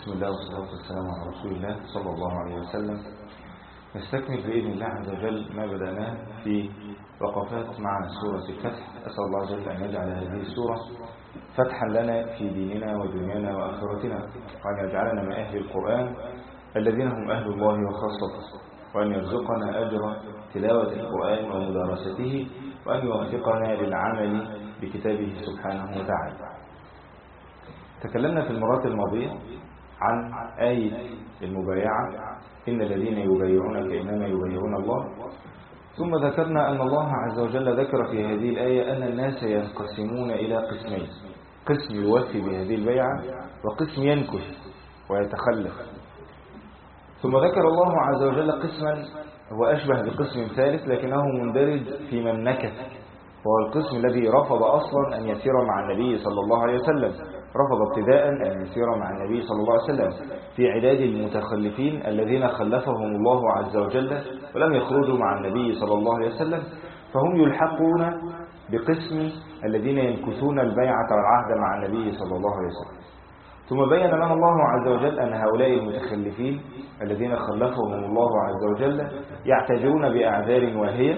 بسم الله والصلاة والسلام على رسول الله صلى الله عليه وسلم. نستكمل بإذن الله عز وجل ما بدأناه في وقفات مع سورة الفتح. أسأل الله عز وجل أن يجعل هذه السورة فتحا لنا في ديننا ودنيانا وآخرتنا، وأن يجعلنا من أهل القرآن الذين هم أهل الله وخاصته، وأن يرزقنا أجر تلاوة القرآن ومدارسته، وأن يوفقنا للعمل بكتابه سبحانه وتعالى. تكلمنا في المرات الماضية عن آية المبايعة: إن الذين يبايعونك إنما يبايعون الله. ثم ذكرنا أن الله عز وجل ذكر في هذه الآية أن الناس ينقسمون إلى قسمين: قسم يوفي بهذه البيعة، وقسم ينكث ويتخلف. ثم ذكر الله عز وجل قسما هو أشبه بقسم ثالث لكنه مندرج في من نكث، وهو القسم الذي رفض أصلا أن يسير مع النبي صلى الله عليه وسلم، رفض ابتداء أن يسير مع النبي صلى الله عليه وسلم، في عداد المتخلفين الذين خلفهم الله عز وجل ولم يخرجوا مع النبي صلى الله عليه وسلم، فهم يلحقون بقسم الذين ينكثون البيعة والعهد مع النبي صلى الله عليه وسلم. ثم بين لنا الله عز وجل أن هؤلاء المتخلفين الذين خلفهم الله عز وجل يعتذرون بأعذار واهية،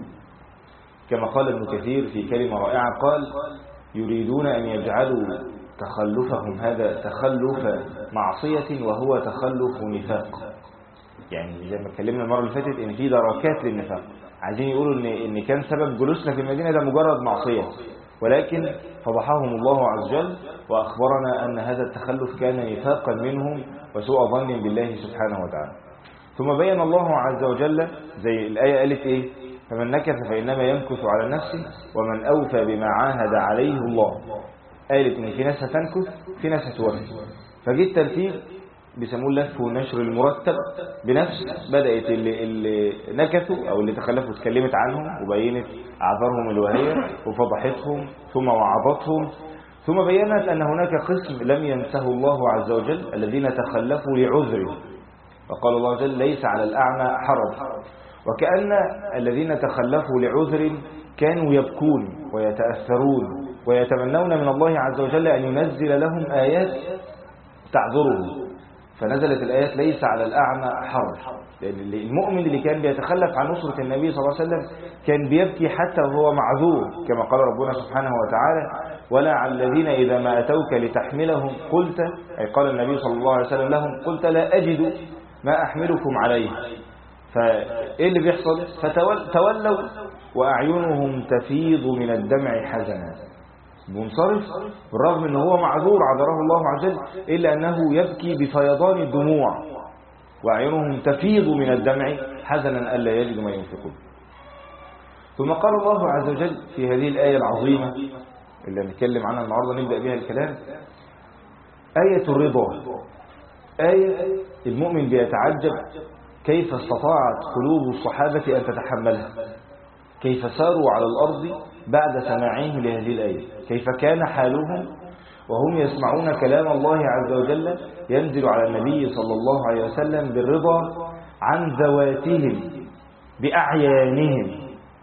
كما قال ابن كثير في كلمة رائعة، قال: يريدون أن يجعلوا تخلفهم هذا تخلف معصية وهو تخلف نفاق. يعني زي ما اتكلمنا المرة اللي فاتت ان في دركات للنفاق، عايزين يقولوا ان كان سبب جلوسنا في المدينة ده مجرد معصية، ولكن فضحهم الله عز وجل وأخبرنا أن هذا التخلف كان نفاقا منهم وسوء ظن بالله سبحانه وتعالى. ثم بين الله عز وجل زي الآية قالت إيه: فمن نكث فإنما ينكث على نفسه ومن أوفى بما عاهد عليه الله. قالت إن في ناس هتنكث في ناس هتوفي، فجي الترتيب بيسموه اللف والنشر المرتب بنفس. بدأت اللي نكثوا أو اللي تخلفوا اتكلمت عنهم وبينت أعذارهم الواهية وفضحتهم ثم وعظتهم، ثم بينت أن هناك قسم لم ينسه الله عز وجل الذين تخلفوا لعذر، وقال الله عز وجل: ليس على الأعمى حرج. وكأن الذين تخلفوا لعذر كانوا يبكون ويتأثرون ويتمنون من الله عز وجل أن ينزل لهم آيات تعذرهم، فنزلت الآيات: ليس على الأعمى حرج. لأن المؤمن اللي كان بيتخلف عن نصرة النبي صلى الله عليه وسلم كان بيبكي حتى وهو معذور، كما قال ربنا سبحانه وتعالى: ولا على الذين إذا ما أتوك لتحملهم قلت، أي قال النبي صلى الله عليه وسلم لهم: قلت لا أجد ما أحملكم عليه. فإيه اللي بيحصل؟ فتولوا وأعينهم تفيض من الدمع حزنا، منصرف بالرغم أنه هو معذور عذره الله عز وجل، إلا أنه يبكي بفيضان الدموع، وأعينهم تفيض من الدمع حزنا ألا يجد ما ينفقون. ثم قال الله عز وجل في هذه الآية العظيمة اللي نتكلم عنها النهاردة نبدأ بها الكلام: آية الرضا. آية المؤمن بيتعجب كيف استطاعت قلوب الصحابة أن تتحملها، كيف ساروا على الأرض بعد سماعهم لهذه الآية، كيف كان حالهم وهم يسمعون كلام الله عز وجل ينزل على النبي صلى الله عليه وسلم بالرضا عن ذواتهم بأعيانهم.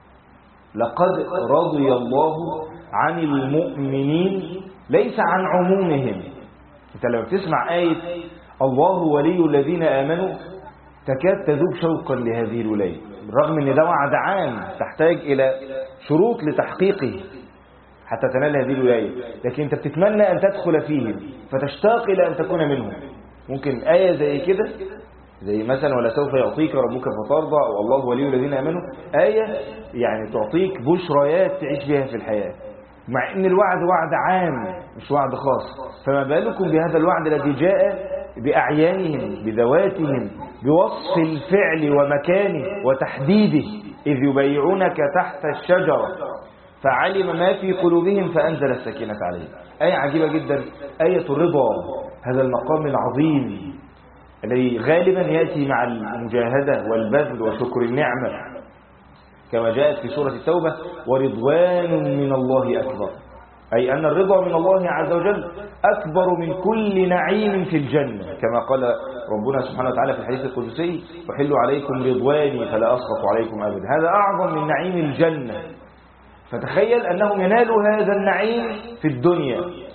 لقد رضي الله عن المؤمنين ليس عن عمومهم. انت لما تسمع آية الله ولي الذين آمنوا تكاد تذوب شوقا لهذه الولاية، بالرغم ان ده وعد عام تحتاج إلى شروط لتحقيقه حتى تنال هذه الولاية، لكن انت بتتمنى أن تدخل فيهم فتشتاق إلى أن تكون منهم. ممكن آية زي كده، زي مثلا ولا سوف يعطيك ربك فترضى أو الله ولي الذين آمنوا، آية يعني تعطيك بشريات تعيش بها في الحياة، مع ان الوعد وعد عام مش وعد خاص. فما بالكم بهذا الوعد الذي جاء بأعيانهم بذواتهم بوصف الفعل ومكانه وتحديده: إذ يبايعونك تحت الشجرة فعلم ما في قلوبهم فأنزل السكينة عليهم. آية عجيبة جدا، آية الرضا، هذا المقام العظيم الذي غالبا يأتي مع المجاهدة والبذل وشكر النعمة، كما جاءت في سورة التوبة: ورضوان من الله أكبر، أي أن الرضا من الله عز وجل أكبر من كل نعيم في الجنة، كما قال ربنا سبحانه وتعالى في الحديث القدسي: أحل عليكم رضواني فلا أسخط عليكم أبدا. هذا أعظم من نعيم الجنة. فتخيل أنهم ينالوا هذا النعيم في الدنيا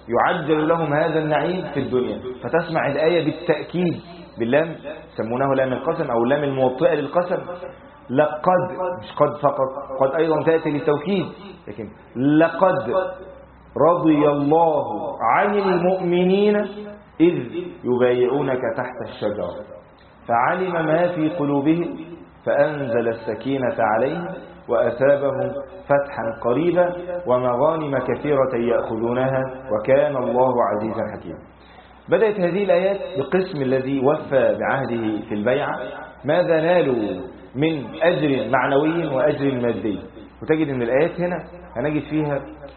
يعجل لهم هذا النعيم في الدنيا. فتسمع الآية بالتأكيد باللام، سمونه لام القسم أو اللام الموطئة للقسم. لقد، مش قد فقط، قد أيضا تأتي للتوكيد، لكن لقد رضي الله عن المؤمنين إذ يبايعونك تحت الشجرة فعلم ما في قلوبهم فأنزل السكينة عليهم وأثابهم فتحا قريبا ومغانم كثيرة يأخذونها وكان الله عزيزا حكيما. بدأت هذه الآيات بقسم الذي وفى بعهده في البيعة ماذا نالوا من أجر معنوي وأجر مادي. وتجد أن الآيات هنا هنجد فيها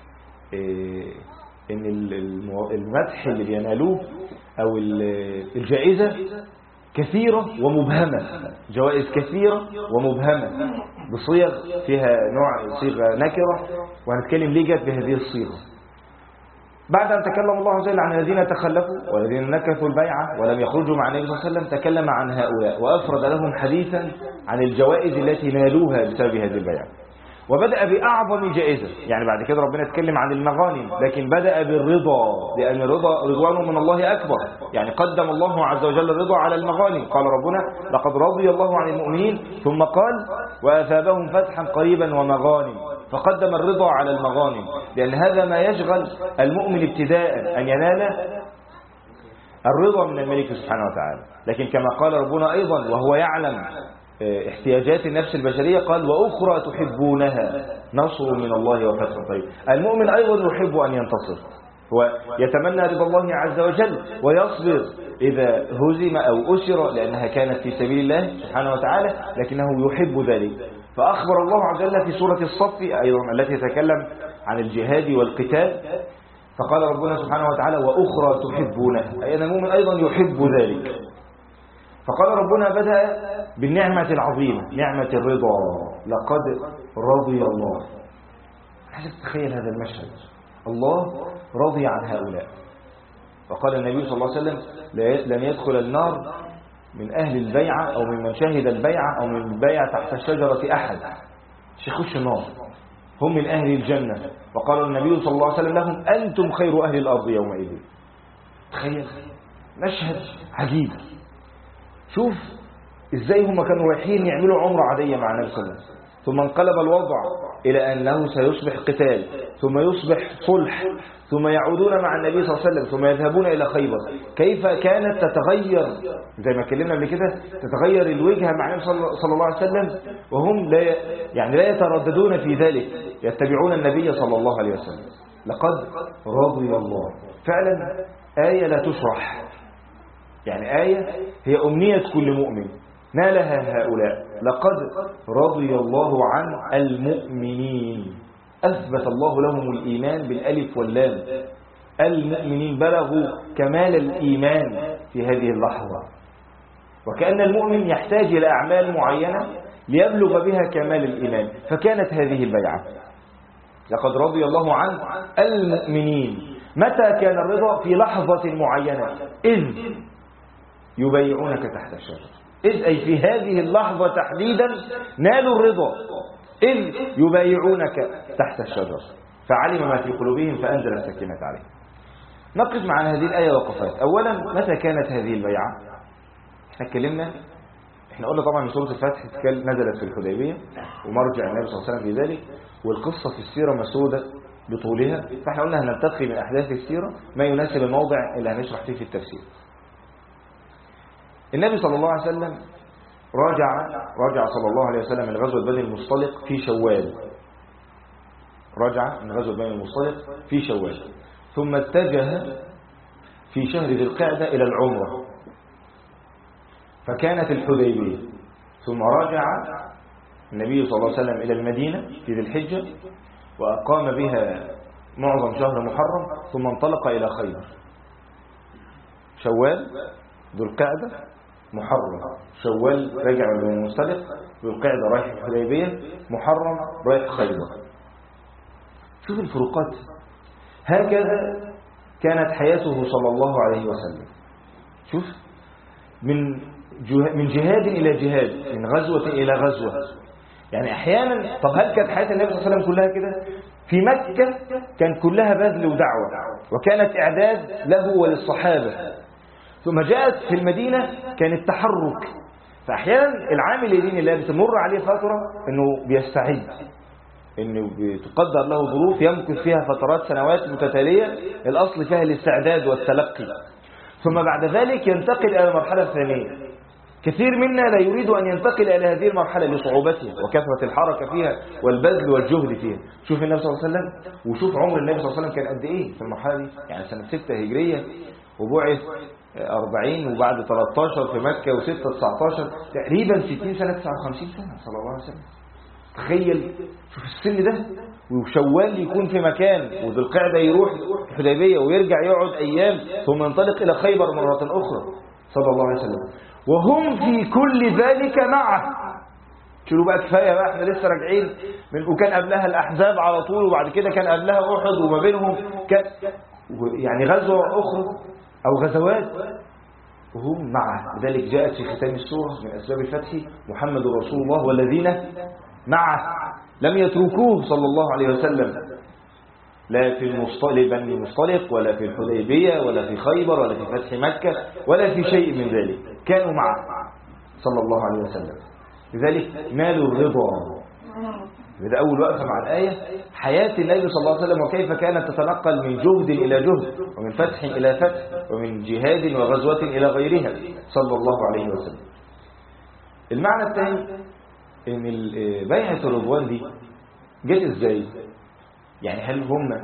أن المدح اللي بينالوه أو الجائزة كثيرة ومبهمة، جوائز كثيرة ومبهمة بصيغ فيها نوع صيغة نكرة، وهنتكلم ليه جت بهذه الصيغة. بعد أن تكلم الله عز وجل عن الذين تخلفوا والذين نكثوا البيعة ولم يخرجوا مع النبي صلى الله عليه وسلم تكلم عن هؤلاء وأفرد لهم حديثا عن الجوائز التي نالوها بسبب هذه البيعة. وبدأ بأعظم جائزة، يعني بعد كده ربنا اتكلم عن المغانم، لكن بدأ بالرضا لأن الرضا رضوان من الله أكبر، يعني قدم الله عز وجل الرضا على المغانم. قال ربنا لقد رضي الله عن المؤمنين ثم قال وأثابهم فتحا قريبا ومغانم، فقدم الرضا على المغانم لأن هذا ما يشغل المؤمن ابتداء أن ينال الرضا من الملك سبحانه وتعالى. لكن كما قال ربنا أيضا وهو يعلم احتياجات النفس البشرية قال وأخرى تحبونها نصر من الله وفتح قريب. المؤمن أيضا يحب أن ينتصر، هو يتمنى رضا الله عز وجل ويصبر إذا هزم أو أسر لأنها كانت في سبيل الله سبحانه وتعالى، لكنه يحب ذلك. فأخبر الله عز وجل في سورة الصف أيضا التي تتكلم عن الجهاد والقتال، فقال ربنا سبحانه وتعالى وأخرى تحبونها، أي أن المؤمن أيضا يحب ذلك. فقال ربنا بدأ بالنعمة العظيمة نعمة الرضا، لقد رضي الله. عايزك تتخيل هذا المشهد، الله رضي عن هؤلاء. وقال النبي صلى الله عليه وسلم لن يدخل النار من أهل البيعة أو من شهد البيعة أو من البيعة تحت الشجرة أحد، مش يخش النار، هم من أهل الجنة. وقال النبي صلى الله عليه وسلم لهم أنتم خير أهل الأرض يومئذ. تخيل مشهد عجيب. شوف ازاي هم كانوا رايحين يعملوا عمرة عادية مع النبي صلى الله عليه وسلم، ثم انقلب الوضع إلى أنه سيصبح قتال، ثم يصبح صلح، ثم يعودون مع النبي صلى الله عليه وسلم، ثم يذهبون إلى خيبر. كيف كانت تتغير زي ما اتكلمنا قبل كده، تتغير الوجهة مع النبي صلى الله عليه وسلم وهم لا يترددون في ذلك، يتبعون النبي صلى الله عليه وسلم. لقد رضي الله فعلا آية لا تشرح، يعني آية هي أمنية كل مؤمن نالها هؤلاء. لقد رضي الله عن المؤمنين، أثبت الله لهم الإيمان بالألف واللام. المؤمنين بلغوا كمال الإيمان في هذه اللحظة، وكأن المؤمن يحتاج إلى أعمال معينة ليبلغ بها كمال الإيمان، فكانت هذه البيعة. لقد رضي الله عن المؤمنين. متى كان الرضا؟ في لحظة معينة، إذ يبايعونك تحت الشجرة. إذ أي في هذه اللحظة تحديدا نالوا الرضا، إذ يبايعونك تحت الشجرة فعلم ما في قلوبهم فأنزل السكينة عليهم. نقف مع هذه الآية وقفات. أولا متى كانت هذه البيعة؟ احنا قلنا طبعا سورة الفتح نزلت في الحديبية ومرجع النبي صلى الله عليه وسلم في ذلك، والقصة في السيرة مسودة بطولها، فاحنا قلنا هننتقي من أحداث السيرة ما يناسب الموضع اللي هنشرح فيه في التفسير. النبي صلى الله عليه وسلم رجع صلى الله عليه وسلم من غزوة بني المصطلق في شوال، رجع من غزوة بني المصطلق في شوال، ثم اتجه في شهر ذي القعدة إلى العمرة، فكانت الحديبية، ثم رجع النبي صلى الله عليه وسلم إلى المدينة في ذي الحجة وأقام بها معظم شهر محرم، ثم انطلق إلى خيبر. شوال، ذو القعدة، محرم. شوال راجع من المصطلق، ذو القعدة رايح الحديبية، محرم رايح خيبر. شوف الفروقات. هكذا كانت حياته صلى الله عليه وسلم. شوف من جهاد إلى جهاد، من غزوة إلى غزوة. يعني أحيانا، طب هل كانت حياة النبي صلى الله عليه وسلم كلها كده؟ في مكة كان كلها بذل ودعوة، وكانت إعداد له وللصحابة. ثم جاءت في المدينة كان التحرك. فأحيانا العامل لدين الله بتمر عليه فترة أنه بيستعد، أنه بتقدر له ظروف يمكث فيها فترات سنوات متتالية الأصل فيها الاستعداد والتلقي. ثم بعد ذلك ينتقل إلى المرحلة الثانية. كثير منا لا يريد أن ينتقل إلى هذه المرحلة لصعوبتها وكثرة الحركة فيها والبذل والجهد فيها. شوف النبي صلى الله عليه وسلم، وشوف عمر النبي صلى الله عليه وسلم كان قد إيه في المرحلة دي. يعني سنة 6 هجرية وبعث 40 وبعد 13 في مكة و6 19 تقريبا 60 سنة 59 سنة صلى الله عليه وسلم. تخيل شوف السن ده، وشوال يكون في مكان وذو القعدة يروح الحديبية ويرجع يقعد أيام ثم ينطلق إلى خيبر مرة أخرى صلى الله عليه وسلم، وهم في كل ذلك معه. شلوا بقى كفاية بقى، احنا لسه راجعين وكان قبلها الأحزاب على طول، وبعد كده كان قبلها أحد، وما بينهم كان يعني غزوة أخرى أو غزوات وهم معه. لذلك جاءت في ختام السورة من أسباب الفتح محمد رسول الله والذين معه، لم يتركوه صلى الله عليه وسلم لا في بني المصطلق ولا في الحديبية ولا في خيبر ولا في فتح مكة ولا في شيء من ذلك، كانوا معه صلى الله عليه وسلم. لذلك نالوا الرضا. هذا أول وقفة مع الآية، حياة النبي صلى الله عليه وسلم وكيف كانت تتنقل من جهد إلى جهد ومن فتح إلى فتح ومن جهاد وغزوة إلى غيرها صلى الله عليه وسلم. المعنى الثاني إن بيعة الرضوان دي جت إزاي؟ يعني هل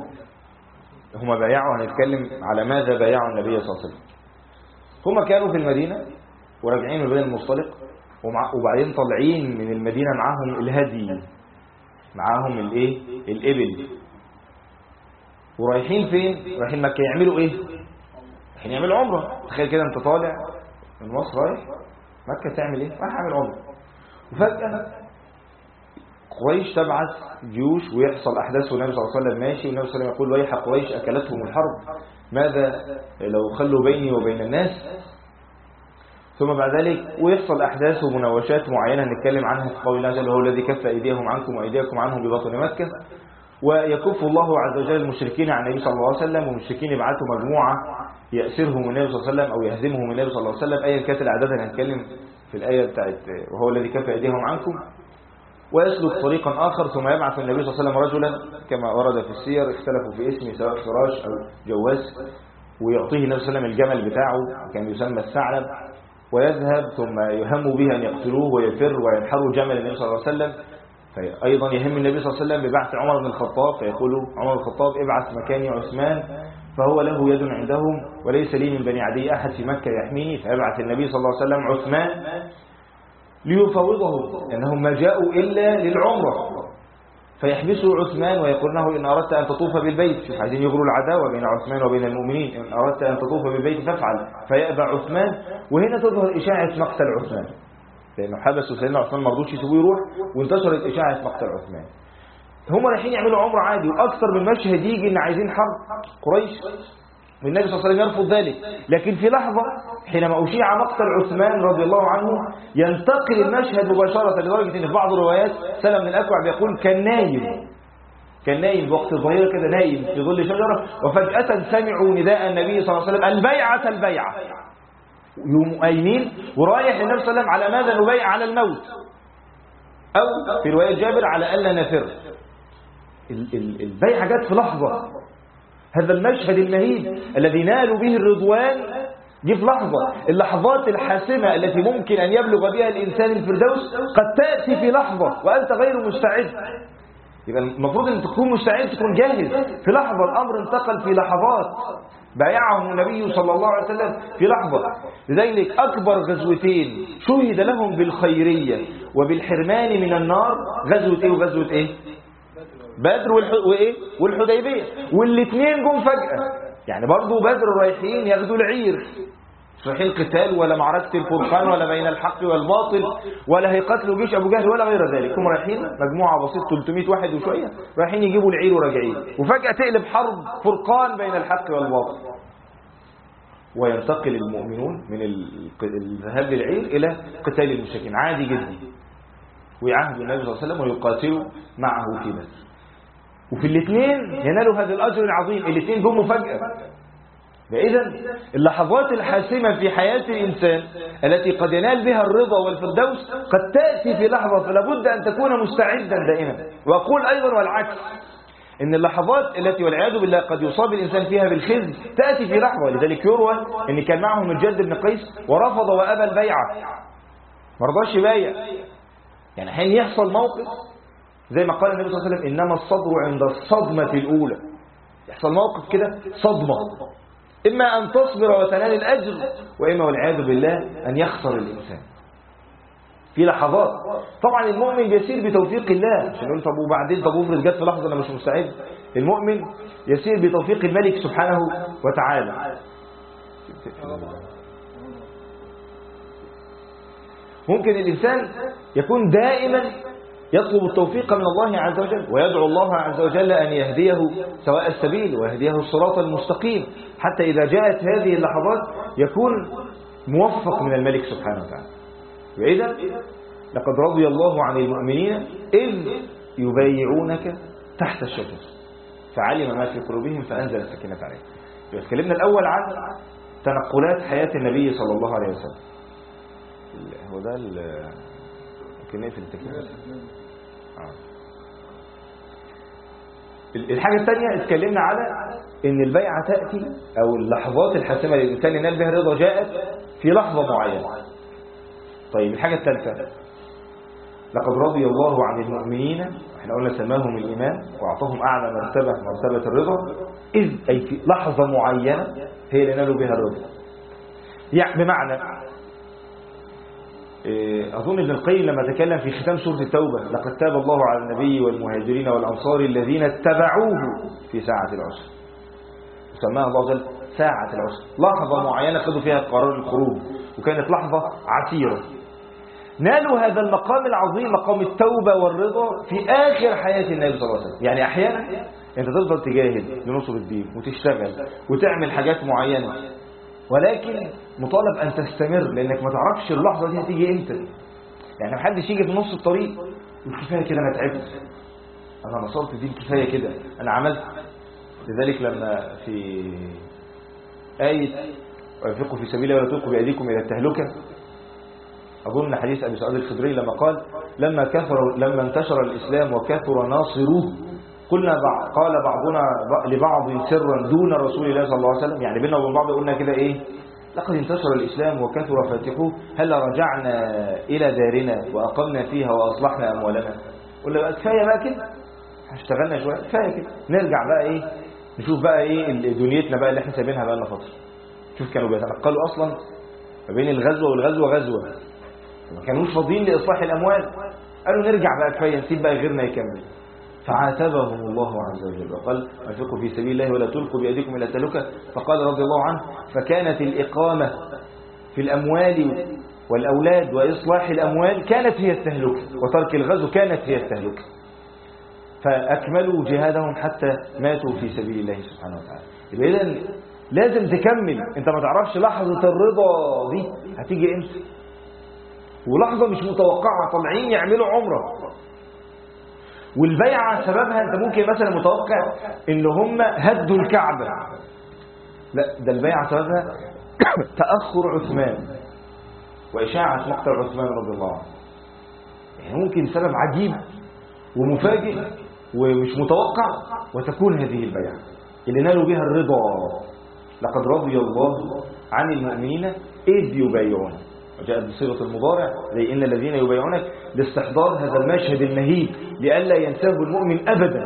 هم بايعوا؟ هنتكلم على ماذا بايعوا النبي صلى الله عليه وسلم. هم كانوا في المدينة وراجعين من بني المصطلق، وبعدين طالعين من المدينة معاهم الهدي، معاهم الإبل، ورايحين فين؟ رايحين مكة. يعملوا إيه؟ رايحين يعملوا عمرة. تخيل كده أنت طالع من مصر رايح مكة تعمل إيه؟ رايح أعمل عمرة، وفجأة قريش تبعث جيوش ويحصل أحداث والنبي صلى الله عليه وسلم ماشي، والنبي صلى الله عليه وسلم يقول ويح قريش أكلتهم الحرب ماذا لو خلوا بيني وبين الناس. ثم بعد ذلك ويحصل أحداث ومناوشات معينة نتكلم عنها في قول الله جل وهو الذي كف أيديهم عنكم وأيديكم عنهم ببطن مكة. ويكف الله عز وجل المشركين عن النبي صلى الله عليه وسلم، والمشركين يبعثوا مجموعة يأسرهم النبي صلى الله عليه وسلم أو يهزمهم النبي صلى الله عليه وسلم. أيا كانت الأعداد هنتكلم في الآية بتاعت وهو الذي كف أيديهم عنكم. ويسلك طريقا آخر ثم يبعث النبي صلى الله عليه وسلم رجلا كما ورد في السير، اختلفوا في اسمه سواء فراش أو جواز، ويعطيه النبي صلى الله عليه وسلم الجمل بتاعه كان يسمى الثعلب، ويذهب ثم يهم به أن يقتلوه ويفر وينحروا جمل النبي صلى الله عليه وسلم. فأيضا يهم النبي صلى الله عليه وسلم ببعث عمر بن الخطاب، فيقول عمر بن الخطاب ابعث مكاني عثمان فهو له يد عندهم وليس لي من بني عدي أحد في مكة يحميني. فيبعث النبي صلى الله عليه وسلم عثمان ليفوضهم أنهم ما جاءوا إلا للعمرة، فيحبسوا عثمان ويقول له إن أردت أن تطوف بالبيت، شوف عايزين يغروا العداوة بين عثمان وبين المؤمنين، إن أردت أن تطوف بالبيت فافعل. فيأبى عثمان، وهنا تظهر إشاعة مقتل عثمان، لأنه حبسوا سيدنا عثمان ما رضوش يسيبوه يروح، وانتشرت إشاعة مقتل عثمان. هم رايحين يعملوا عمرة عادي، وأكثر من مشهد يجي إن عايزين حرب قريش، والنبي صلى الله عليه وسلم يرفض ذلك. لكن في لحظة حينما أشيع مقتل عثمان رضي الله عنه ينتقل المشهد مباشرة، لدرجة إن في بعض الروايات سلم بن الأكوع بيقول كان نايم بوقت الظهيرة كده، نايم في ظل شجرة، وفجأة سمعوا نداء النبي صلى الله عليه وسلم البيعة، يوم قايمين ورايح النبي صلى الله عليه وسلم على ماذا؟ نبيع على الموت، أو في رواية جابر على ألا نفر. البيعة جت في لحظة. هذا المشهد المهيب الذي نالوا به الرضوان جه في لحظة. اللحظات الحاسمة التي ممكن أن يبلغ بها الإنسان الفردوس قد تأتي في لحظة وأنت غير مستعد. يبقى المفروض أن تكون مستعد، تكون جاهز في لحظة. الأمر انتقل في لحظات، بايعهم النبي صلى الله عليه وسلم في لحظة. لذلك أكبر غزوتين شهد لهم بالخيرية وبالحرمان من النار غزوة إيه وغزوة إيه؟ بدر والحديبية، والاثنين جم فجأة. يعني برضو بدر رايحين ياخدوا العير، رايحين قتال ولا معركة الفرقان ولا بين الحق والباطل ولا هيقتلوا جيش أبو جهل ولا غير ذلك. هم رايحين مجموعة بسيطة 300 واحد وشوية رايحين يجيبوا العير وراجعين، وفجأة تقلب حرب فرقان بين الحق والباطل، وينتقل المؤمنون من الذهاب للعير إلى قتال المشركين عادي جدا، ويعهد النبي صلى الله عليه وسلم ويقاتلوا معه في بدر. وفي الاثنين ينالوا هذا الأجر العظيم، الاثنين جم مفاجأة. فإذا اللحظات الحاسمة في حياة الإنسان التي قد ينال بها الرضا والفردوس قد تأتي في لحظة، فلا بد أن تكون مستعدا دائما. وأقول أيضا والعكس، إن اللحظات التي والعياذ بالله قد يصاب الإنسان فيها بالخزي تأتي في لحظة. لذلك يروى أن كان معهم الجد بن قيس ورفض وأبى البيعة، ما رضاش يبايع. يعني حين يحصل موقف زي ما قال النبي صلى الله عليه وسلم إنما الصبر عند الصدمة الأولى، يحصل موقف كده صدمة، إما أن تصبر وتنال الأجر، وإما والعياذ بالله أن يخسر الإنسان في لحظات. طبعا المؤمن بيسير بتوفيق الله، عشان يقول طب وبعدين طب افرض جت في لحظة أنا مش مستعد. المؤمن يسير بتوفيق الملك سبحانه وتعالى. ممكن الإنسان يكون دائما يطلب التوفيق من الله عز وجل، ويدعو الله عز وجل أن يهديه سواء السبيل ويهديه الصراط المستقيم، حتى إذا جاءت هذه اللحظات يكون موفق من الملك سبحانه وتعالى. وإذا لقد رضي الله عن المؤمنين إذ يبايعونك تحت الشجرة فعلم ما في قلوبهم فأنزل السكينة عليهم. اتكلمنا الأول عن تنقلات حياة النبي صلى الله عليه وسلم. هو ده ممكن نقفل التكليف. الحاجة الثانية اتكلمنا على ان البيعة تأتي او اللحظات الحاسمة للإنسان ينال بها الرضا جاءت في لحظة معينة. طيب الحاجة الثالثة، لقد رضي الله عن المؤمنين، احنا قلنا سماهم الإيمان وأعطاهم أعلى مرتبة، مرتبة الرضا، إذ أي في لحظة معينة هي اللي نالوا بها الرضا. يعني بمعنى أظن ابن القيم لما تكلم في ختام سورة التوبة لقد تاب الله على النبي والمهاجرين والأنصار الذين اتبعوه في ساعة العسر، سماها الله عز وجل ساعة العسر، لحظة معينة خذوا فيها قرار الخروج، وكانت لحظة عسيرة. نالوا هذا المقام العظيم، مقام التوبة والرضا، في آخر حياة النبي صلى الله عليه وسلم. يعني أحيانا أنت تفضل تجاهد لنصر الدين وتشتغل وتعمل حاجات معينة، ولكن مطالب أن تستمر، لأنك ما تعرفش اللحظة دي هتيجي إمتى. يعني محدش يجي في نص الطريق كفاية كده أنا تعبت، أنا نصرت الدين، كفاية كده أنا عملت. لذلك لما في آية وانفقوا في سبيل الله ولا تلقوا بأيديكم إلى التهلكة، أظن حديث أبي سعيد الخدري لما قال لما انتشر الإسلام وكثر ناصروه قال بعضنا لبعض سرا دون رسول الله صلى الله عليه وسلم، يعني بيننا وبين بعض قلنا كده إيه، لقد انتشر الإسلام وكثر فاتحوه هل رجعنا إلى دارنا وأقمنا فيها وأصلحنا أموالنا. قلنا بقى كفاية بقى كده، اشتغلنا شوية كفاية كده، نرجع بقى إيه، نشوف بقى إيه دنيتنا بقى اللي احنا سايبينها بقى لنا فترة. شوف كانوا بيتنقلوا أصلا ما بين الغزوة والغزوة غزوة، ما كانوش فاضيين لإصلاح الأموال، قالوا نرجع بقى كفاية، نسيب بقى غيرنا يكمل. فعاتبهم الله عز وجل وقال انفقوا في سبيل الله ولا تلقوا بأيديكم إلى التهلكة. فقال رضي الله عنه فكانت الإقامة في الأموال والأولاد وإصلاح الأموال كانت هي التهلكة، وترك الغزو كانت هي التهلكة. فأكملوا جهادهم حتى ماتوا في سبيل الله سبحانه وتعالى. إذن لازم تكمل، انت ما تعرفش لحظة الرضا دي هتيجي امتى، ولحظة مش متوقعة. طالعين يعملوا عمرة والبيعة سببها انت ممكن مثلا متوقع ان هم هدوا الكعبة، لا ده البيعة سببها تأخر عثمان وإشاعة مقتل عثمان رضي الله عنه. يعني ممكن سبب عجيب ومفاجئ ومش متوقع وتكون هذه البيعة اللي نالوا بها الرضا. لقد رضي الله عن المؤمنين إذ يبايعون، وجاءت بصيغة المضارع زي إن الذين يبايعونك لاستحضار هذا المشهد المهيب لئلا ينساه المؤمن أبدا.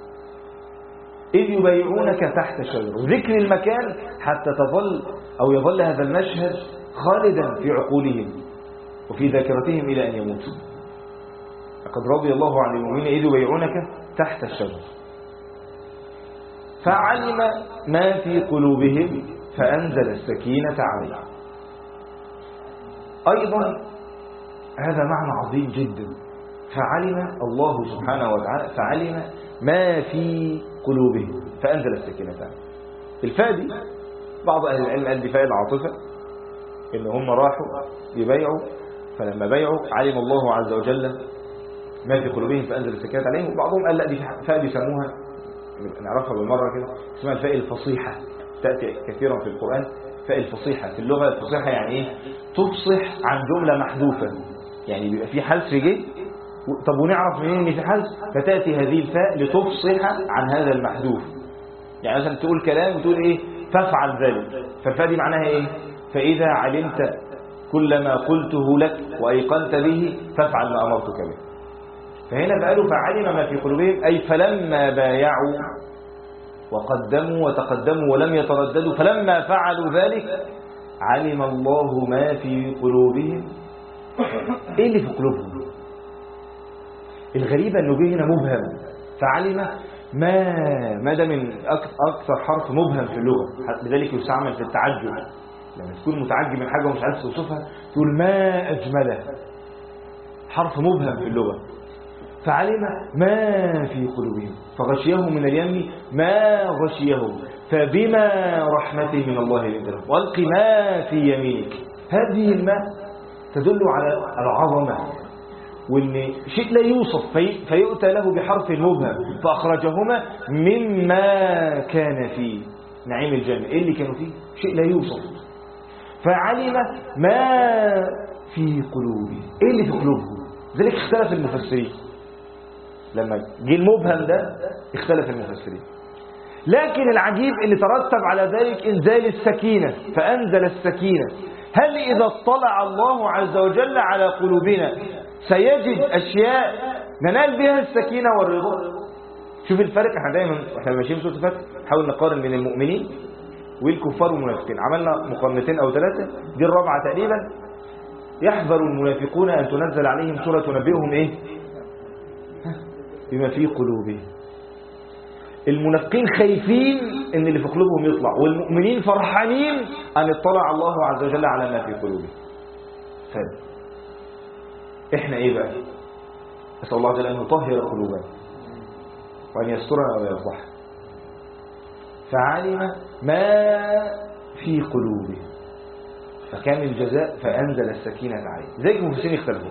إذ يبايعونك تحت الشجرة، ذكر المكان حتى يظل هذا المشهد خالدا في عقولهم وفي ذاكرتهم إلى أن يموتوا. لقد رضي الله عن المؤمنين إذ يبايعونك تحت الشجرة فعلم ما في قلوبهم فأنزل السكينة عليهم. أيضا هذا معنى عظيم جدا، فعلم الله سبحانه وتعالى فعلم ما في قلوبهم فأنزل السكينة عليهم. الفاء دي بعض أهل العلم قال دي فاء العاطفة، إن هم راحوا يبايعوا، فلما بايعوا علم الله عز وجل ما في قلوبهم فأنزل السكينة عليهم. وبعضهم قال لا دي فاء بيسموها نعرفها بالمرة كده، اسمها الفاء الفصيحة، تأتي كثيرا في القرآن. فاء الفصيحة في اللغة الفصيحة يعني إيه؟ تفصح عن جملة محذوفة، يعني بيبقى في حذف جه، طب ونعرف منين إن في حذف؟ فتأتي هذه الفاء لتفصح عن هذا المحذوف. يعني مثلا تقول كلام وتقول إيه؟ فافعل ذلك، فالفاء دي معناها إيه؟ فإذا علمت كل ما قلته لك وأيقنت به فافعل ما أمرتك به. فهنا فقالوا فعلم ما في قلوبهم، أي فلما بايعوا وقدموا وتقدموا ولم يترددوا، فلما فعلوا ذلك علم الله ما في قلوبهم. ايه اللي في قلوبهم؟ الغريبة انه جه هنا مبهم، فعلم ما ده من اكثر حرف مبهم في اللغة، لذلك يستعمل في التعجب. لما تكون متعجب من حاجة ومش عارف توصفها تقول ما اجمله، حرف مبهم في اللغة. فعلم ما في قلوبهم فغشيهم من اليم ما غشيهم فبما رحمة من الله لنت لهم والق ما في يمينك. هذه الماء تدل على العظمة، وان شيء لا يوصف فيؤتى له بحرف مبهم، فأخرجهما مما كان فيه نعيم الجنة. ايه اللي كانوا فيه؟ شيء لا يوصف. فعلم ما في قلوبهم، ايه اللي في قلوبهم؟ ذلك اختلف المفسرين، لما جه المبهم ده اختلف المفسرين. لكن العجيب اللي ترتب على ذلك انزال السكينة، فأنزل السكينة. هل إذا اطلع الله عز وجل على قلوبنا سيجد أشياء ننال بها السكينة والرضا؟ شوف الفرق. احنا دايما احنا ماشيين بصوت الفرق نحاول نقارن بين المؤمنين والكفار والمنافقين. عملنا مقارنتين أو ثلاثة، دي الرابعة تقريبا. يحذر المنافقون أن تنزل عليهم سورة تنبئهم إيه؟ بما في قلوبهم. المنافقين خايفين ان اللي في قلوبهم يطلع، والمؤمنين فرحانين ان اطلع الله عز وجل على ما في قلوبهم. احنا ايه بقى؟ اسال الله عز وجل ان يطهر قلوبنا وان يسترنا ويفضحنا. فعلم ما في قلوبهم فكان الجزاء فانزل السكينه عليه. زي المفسرين اختلفوا.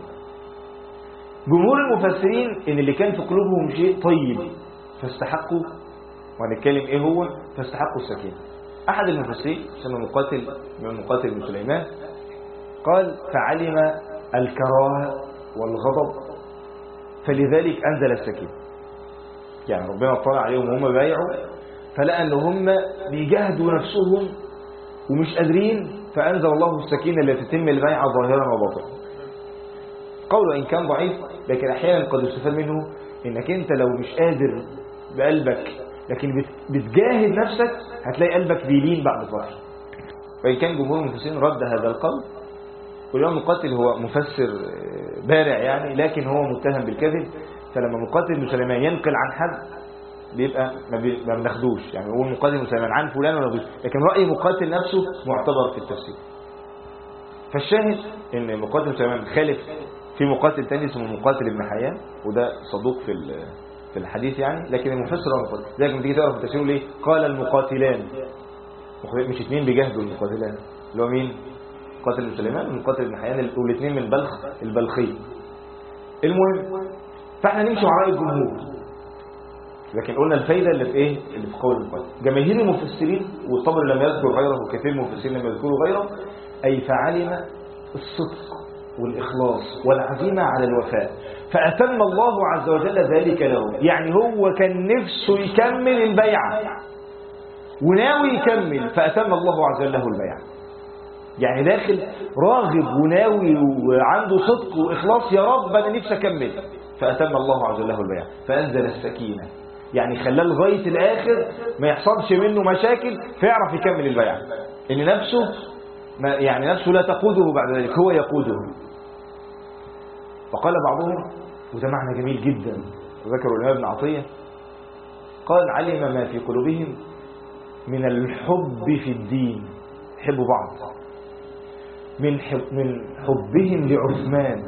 جمهور المفسرين ان اللي كان في قلوبهم شيء طيب فاستحقوا، وهنتكلم ايه هو، فاستحقوا السكينه. احد المفسرين اسمه مقاتل بن سليمان قال فعلم الكراهه والغضب فلذلك انزل السكينه. يعني ربنا اطلع عليهم وهم بايعوا فلقى ان هم بيجاهدوا نفسهم ومش قادرين، فانزل الله السكينه التي تتم البيعه ظاهرا وباطنا. قوله إن كان ضعيف، لكن أحيانا قد يستفاد منه إنك أنت لو مش قادر بقلبك لكن بتجاهد نفسك هتلاقي قلبك بيلين بعد فترة. وإن كان جمهور المفسرين رد هذا القول، واليوم مقاتل هو مفسر بارع يعني، لكن هو متهم بالكذب. فلما مقاتل بن سليمان ينقل عن حد بيبقى ما بناخدوش، يعني هو مقاتل بن سليمان عن فلان ولا غيره، لكن رأي مقاتل نفسه معتبر في التفسير. فالشاهد إن مقاتل بن سليمان خالف في مقاتل تاني اسمه مقاتل ابن حيان، وده صدوق في الحديث يعني، لكن المفسر هو مقاتل. زي ما تيجي تقرا في التفسير ليه قال المقاتلان، مش اثنين بيجاهدوا المقاتلان، اللي هو مين؟ مقاتل ابن سليمان ومقاتل ابن حيان، والاثنين من بلخ البلخي. المهم فاحنا نمشي مع راي الجمهور، لكن قلنا الفايده اللي في ايه؟ اللي في قول المقاتل. جماهير المفسرين والطبري لم يذكر غيره وكثير من المفسرين لم يذكروا غيره، اي فعلم الصدق والإخلاص والعزيمة على الوفاء فأتم الله عز وجل ذلك له. يعني هو كان نفسه يكمل البيعة وناوي يكمل، فأتم الله عز وجل له البيعة. يعني داخل راغب وناوي وعنده صدق وإخلاص، يا رب أنا نفسي أكمل، فأتم الله عز وجل له البيعة فأنزل السكينة. يعني خلاه لغاية الآخر ما يحصلش منه مشاكل فيعرف يكمل البيعة، إن نفسه يعني نفسه لا تقوده بعد ذلك، هو يقوده. فقال بعضهم، وده معنى جميل جدا وذكره الإمام ابن عطية، قال علم ما في قلوبهم من الحب في الدين، يحبوا بعض، من حبهم لعثمان.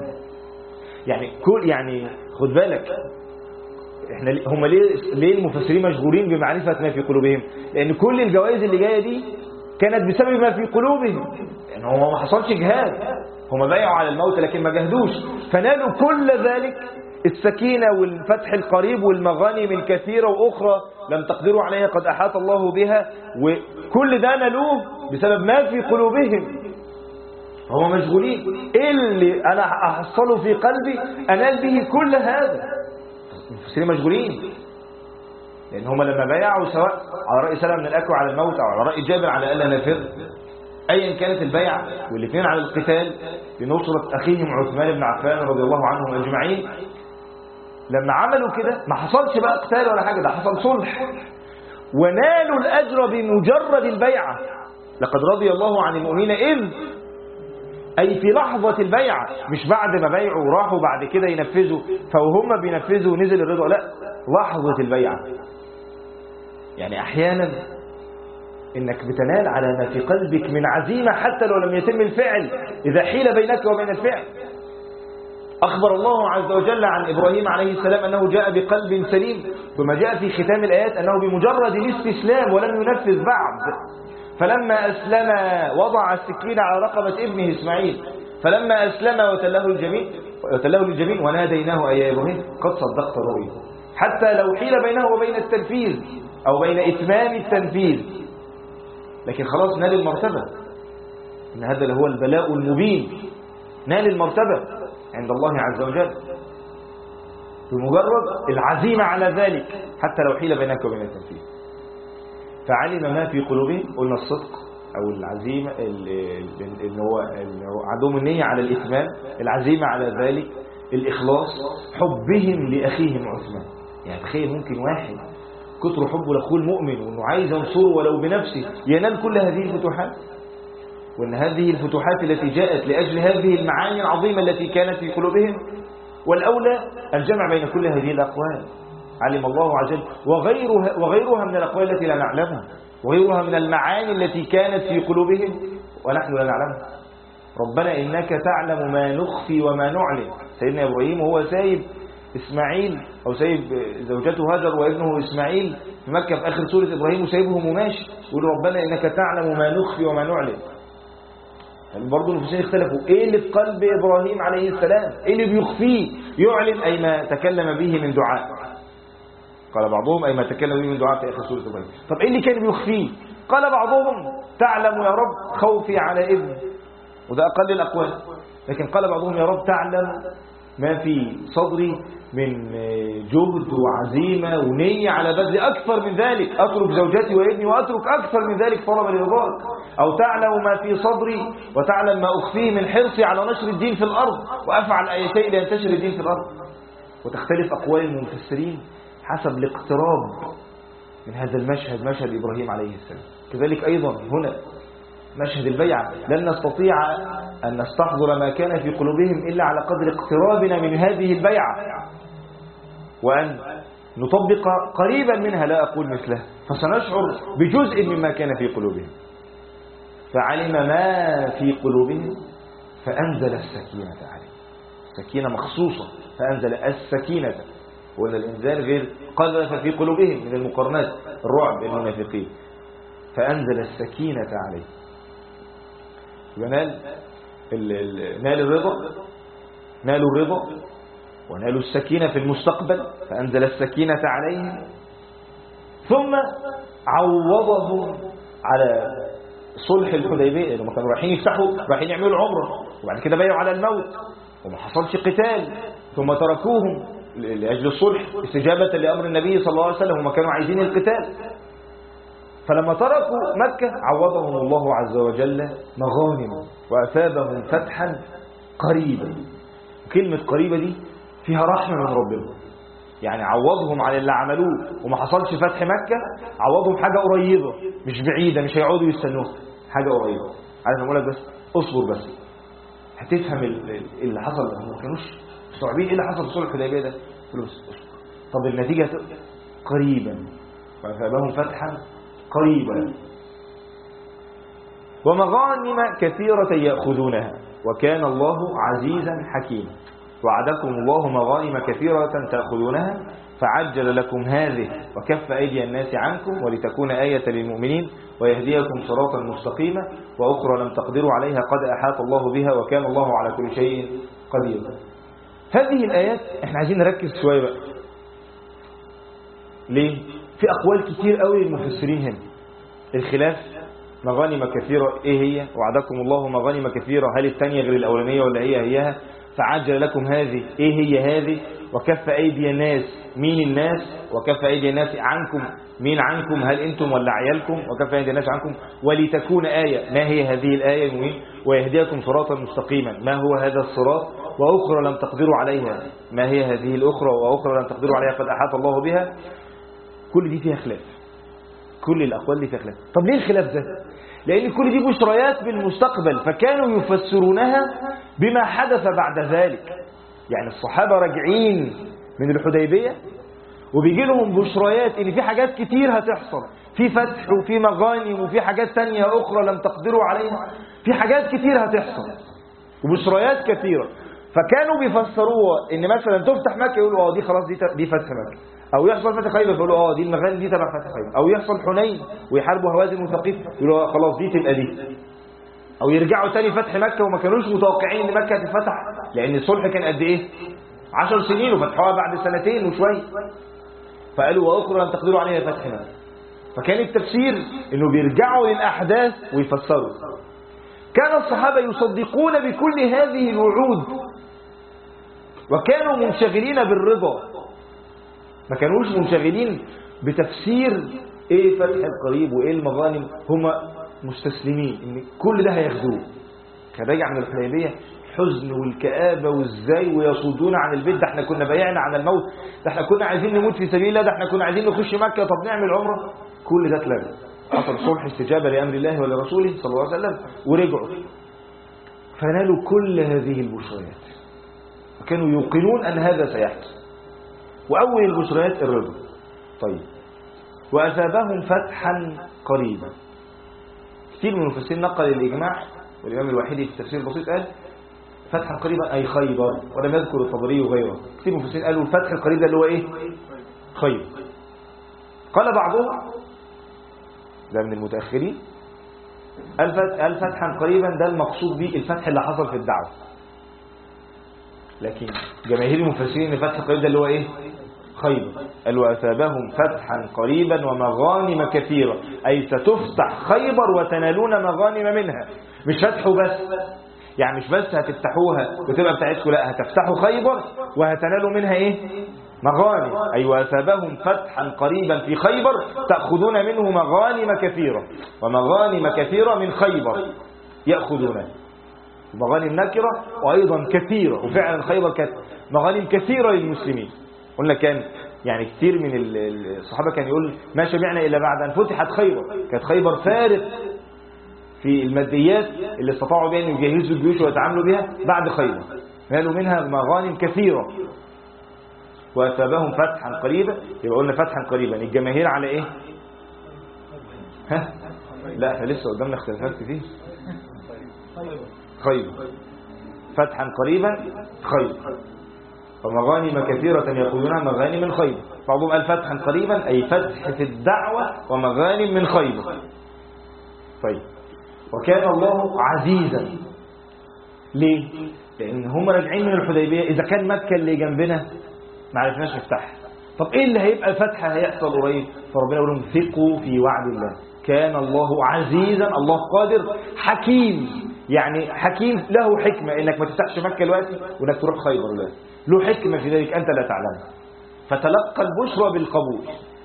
يعني خد بالك احنا هم ليه المفسرين مشغولين بمعرفة ما في قلوبهم؟ لأن كل الجوائز اللي جاية دي كانت بسبب ما في قلوبهم. يعني هو ما حصلش جهاد، هم بايعوا على الموت لكن ما جهدوش، فنالوا كل ذلك السكينة والفتح القريب والمغانم الكثيرة وأخرى لم تقدروا عليها قد أحاط الله بها، وكل ده نالوه بسبب ما في قلوبهم. هم مشغولين، إيه اللي أنا أحصله في قلبي أنال به كل هذا؟ المفسرين مشغولين، لأن هم لما بايعوا سواء على رأي سلمة بن الأكوع على الموت أو على رأي جابر على ألا نفر، أيا كانت البيعة، والاثنين على القتال لنصرة أخيهم عثمان بن عفان رضي الله عنهم أجمعين، لما عملوا كده ما حصلش بقى قتال ولا حاجة، ده حصل صلح ونالوا الأجر بمجرد البيعة. لقد رضي الله عن المؤمنين إذ، أي في لحظة البيعة، مش بعد ما بيعوا وراحوا بعد كده ينفذوا، فوهم بينفذوا نزل الرضا، لا، لحظة البيعة. يعني أحيانا إنك بتنال على ما في قلبك من عزيمة حتى لو لم يتم الفعل، إذا حيل بينك وبين الفعل. أخبر الله عز وجل عن إبراهيم عليه السلام أنه جاء بقلب سليم، ثم جاء في ختام الآيات أنه بمجرد الاستسلام ولم ينفذ بعد، فلما أسلم وضع السكين على رقبة ابنه إسماعيل، فلما أسلم وتله للجبين وناديناه أي إبراهيم قد صدقت الرؤيا. حتى لو حيل بينه وبين التنفيذ أو بين إتمام التنفيذ، لكن خلاص نال المرتبة، إن هذا اللي هو البلاء المبين، نال المرتبة عند الله عز وجل بمجرد العزيمة على ذلك حتى لو حيل بينك وبين التنفيذ. فعلم ما في قلوبهم، قلنا الصدق أو العزيمة اللي هو عندهم النية على الإتمام، العزيمة على ذلك، الإخلاص، حبهم لأخيهم عثمان. يعني تخيل ممكن واحد كتر حبه لأخوه المؤمن وأنه عايز ينصره ولو بنفسه ينال كل هذه الفتوحات، وأن هذه الفتوحات التي جاءت لأجل هذه المعاني العظيمة التي كانت في قلوبهم. والأولى الجمع بين كل هذه الأقوال، علم الله عز وجل، وغيرها من الأقوال التي لا نعلمها، وغيرها من المعاني التي كانت في قلوبهم ونحن لا نعلمها. ربنا إنك تعلم ما نخفي وما نعلن. سيدنا إبراهيم وهو سايب إسماعيل أو سايب زوجته هاجر وابنه إسماعيل في مكة في آخر سورة إبراهيم وسايبهم وماشي، يقول ربنا إنك تعلم ما نخفي وما نعلن. يعني برضه المفسرين اختلفوا ايه اللي في قلب إبراهيم عليه السلام، ايه اللي بيخفيه، يعلن أي ما تكلم به من دعاء. قال بعضهم أي ما تكلم به من دعاء في آخر سورة إبراهيم. طب ايه اللي كان بيخفيه؟ قال بعضهم تعلم يا رب خوفي على ابن، وده أقل الأقوال، لكن قال بعضهم يا رب تعلم ما في صدري من جهد وعزيمة ونية على بذل أكثر من ذلك، أترك زوجتي وابني وأترك أكثر من ذلك طلبا لرضاك، أو تعلم ما في صدري وتعلم ما أخفيه من حرصي على نشر الدين في الأرض وأفعل أي شيء لينتشر الدين في الأرض. وتختلف أقوال المفسرين حسب الاقتراب من هذا المشهد، مشهد إبراهيم عليه السلام. كذلك أيضا هنا مشهد البيعة لن نستطيع أن نستحضر ما كان في قلوبهم إلا على قدر اقترابنا من هذه البيعة، وأن نطبق قريبا منها لا أقول مثله، فسنشعر بجزء مما كان في قلوبهم. فعلم ما في قلوبهم فأنزل السكينة عليهم، سكينة مخصوصة، فأنزل السكينة، وأن الإنزال غير قذف في قلوبهم من المقارنات الرعب المنافقين، فأنزل السكينة عليهم. نال الرضا، نالوا الرضا ونالوا السكينة في المستقبل، فأنزل السكينة عليهم، ثم عوضهم على صلح الحديبية لما كانوا رايحين يعملوا عمرة، وبعد كده بايعوا على الموت وما حصلش قتال، ثم تركوهم لأجل الصلح استجابة لأمر النبي صلى الله عليه وسلم، وما كانوا عايزين القتال. فلما تركوا مكة عوضهم الله عز وجل مغانم وأثابهم فتحا قريبا. كلمة قريبة دي فيها رحمة من ربنا، يعني عوضهم على اللي عملوه وما حصلش فتح مكة، عوضهم حاجة قريبة مش بعيدة، مش هيقعدوا يستنوها، حاجة قريبة. عارف أقول لك بس اصبر بس هتفهم اللي حصل. ما كانوش مستوعبين ايه اللي حصل في صلح الحديبية ده، طب النتيجة قريبا، فأثابهم فتحا قريبا ومغانم كثيرة يأخذونها وكان الله عزيزا حكيما. وعدكم الله مغانم كثيرة تأخذونها فعجل لكم هذه وكف أيدي الناس عنكم ولتكون آية للمؤمنين ويهديكم صراطا مستقيما وأخرى لم تقدروا عليها قد أحاط الله بها وكان الله على كل شيء قدير. هذه الآيات احنا عايزين نركز شوية بقى. ليه؟ في أقوال كتير قوي للمفسرين هنا. الخلاف، مغانم كثيرة، ايه هي؟ وعدكم الله مغانم كثيرة، هل الثانية غير الأولانية ولا هيها؟ فعجل لكم هذه، ايه هي هذه؟ وكف أيدي الناس، مين الناس؟ وكف أيدي الناس عنكم، مين عنكم؟ هل أنتم ولا عيالكم؟ وكف أيدي الناس عنكم ولتكون آية، ما هي هذه الآية المهم؟ ويهديكم صراطا مستقيما، ما هو هذا الصراط؟ وأخرى لم تقدروا عليها، ما هي هذه الأخرى؟ وأخرى لم تقدروا عليها قد أحاط الله بها. كل دي فيها خلاف، كل الأقوال دي فيها خلاف. طب ليه الخلاف ده؟ لأن كل دي بشريات بالمستقبل، فكانوا يفسرونها بما حدث بعد ذلك. يعني الصحابة راجعين من الحديبية وبيجي لهم بشريات ان في حاجات كتير هتحصل، في فتح وفي مغانم وفي حاجات تانية أخرى لم تقدروا عليها، في حاجات كتير هتحصل وبشريات كثيرة. فكانوا بيفسروها ان مثلا تفتح مكة يقولوا دي خلاص دي فتح مكة، او يحصل فتح خيبر يقولوا دي المغانم دي تبع فتح خيبر، او يحصل حنين ويحاربوا هوازن وثقيف يقولوا خلاص دي تبقى دي، او يرجعوا تاني فتح مكة وما كانوش متوقعين ان مكة تتفتح، لان الصلح كان قد ايه 10 سنين وفتحوها بعد سنتين وشوي، فقالوا واخرى لم تقدروا عليها فتح مكة. فكان التفسير انه بيرجعوا للاحداث ويفسروا. كان الصحابة يصدقون بكل هذه الوعود وكانوا منشغلين بالرضا، ما كانوش منشغلين بتفسير ايه فتح القريب وايه المغانم، هم مستسلمين ان كل ده هياخدوه. كان راجع من الحديبية الحزن والكآبة وازاي ويصدون عن البيت، ده احنا كنا بايعنا عن الموت، ده احنا كنا عايزين نموت في سبيل الله، ده احنا كنا عايزين نخش مكة، طب نعمل عمرة. كل ده اتلغى، حصل صلح استجابة لأمر الله ولرسوله صلى الله عليه وسلم ورجعوا، فنالوا كل هذه البشريات وكانوا يوقنون أن هذا سيحدث. وأول البشريات الرضا. طيب وأثابهم فتحا قريبا. كثير من المفسرين نقل الإجماع، والإمام الوحيدي في التفسير البسيط قال فتحا قريبا أي خيبر، ولم يذكر الطبري وغيره. كثير من المفسرين قالوا الفتح القريب ده اللي هو إيه؟ خيبر. قال بعضهم، ده من المتأخرين، قال فتحا قريبا ده المقصود به الفتح اللي حصل في الدعوة. لكن جماهير المفسرين الفتح القريب ده اللي هو ايه؟ خيبر. قال وأثابهم فتحا قريبا ومغانم كثيرة، أي ستفتح خيبر وتنالون مغانم منها. مش فتحوا بس، يعني مش بس هتفتحوها وتبقى بتاعتكم، لا هتفتحوا خيبر وهتنالوا منها ايه؟ مغانم. أي وأثابهم فتحا قريبا في خيبر تأخذون منه مغانم كثيرة، ومغانم كثيرة من خيبر يأخذونها. مغانم نكرة وأيضا كثيرة، وفعلا خيبر كانت مغانم كثيرة للمسلمين. قلنا كان يعني كثير من الصحابة كان يقول ما شبعنا إلا بعد أن فتحت خيبر. كانت خيبر فارق في الماديات اللي استطاعوا بها أن يجهزوا الجيوش ويتعاملوا بها بعد خيبر، نالوا منها مغانم كثيرة. وأثابهم فتحا قريبا، يبقى قلنا فتحا قريبا الجماهير على إيه؟ ها؟ لا احنا لسه قدامنا اختلافات كتير. خيبر فتحا قريبا خيبر، ومغانم كثيرة يأخذونها مغانم من خيبر. بعضهم قال فتحا قريبا أي فتح في الدعوة ومغانم من خيبر. طيب وكان الله عزيزا. ليه؟ لأن هم راجعين من الحديبية، إذا كان مكة اللي جنبنا ما عرفناش نفتحها، طب إيه اللي هيبقى فتح هيحصل قريب؟ فربنا يقول لهم ثقوا في وعد الله. كان الله عزيزا، الله قادر، حكيم. يعني حكيم له حكمة إنك ما تفتحش مكة دلوقتي وإنك تروح خيبر دلوقتي، له حكمة في ذلك أنت لا تعلمها. فتلقى البشرى بالقبول،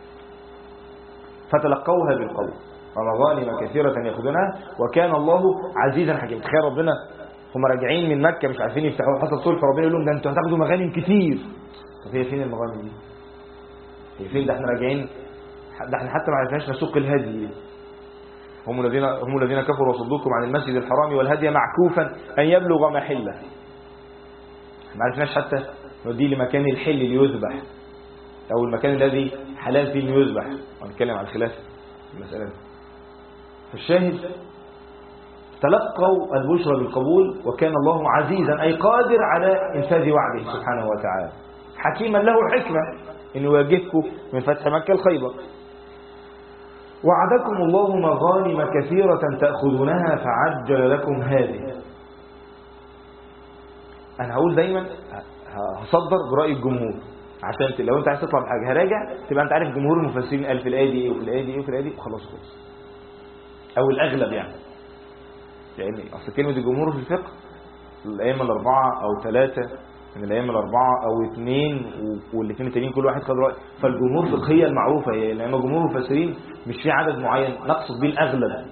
فتلقوها بالقبول ومغانم كثيرة يأخذونها وكان الله عزيزا حكيما. تخيل ربنا هم راجعين من مكة مش عارفين يفتحوا، حصل صلح، فربنا يقول لهم ده انتوا هتاخدوا مغانم كتير. طب هي فين المغانم دي؟ هي فين؟ ده احنا راجعين، ده احنا حتى ما عرفناش نسوق الهدي. هم الذين كفروا وصدوكم عن المسجد الحرام والهدي معكوفا أن يبلغ محله. ما عرفناش حتى نوديه لمكان الحل ليذبح، أو المكان الذي حلال فيه ليذبح، ونتكلم عن خلاف المسألة دي. فالشاهد تلقوا البشرى بالقبول وكان الله عزيزا أي قادر على إنفاذ وعده سبحانه وتعالى، حكيما له حكمة إنه يواجهكم من فتح مكة الخيبر. وعدكم الله مغانم كثيرة تأخذونها فعجل لكم هذه. انا هقول دايما هصدر برأي الجمهور، عشان لو انت عايز تطلع بحاجه هراجع تبقى انت عارف جمهور المفسرين قال في الايه دي ايه وفي الايه دي ايه وفي الايه دي، خلاص خلاص. او الاغلب يعني، لان اصل كلمه الجمهور في الفقه الائمه الاربعه او ثلاثه من الائمه الاربعه او اثنين والاثنين التانيين كل واحد خد راي، فالجمهور الفقهيه المعروفه هي، لان جمهور المفسرين مش في عدد معين نقصد به الاغلب.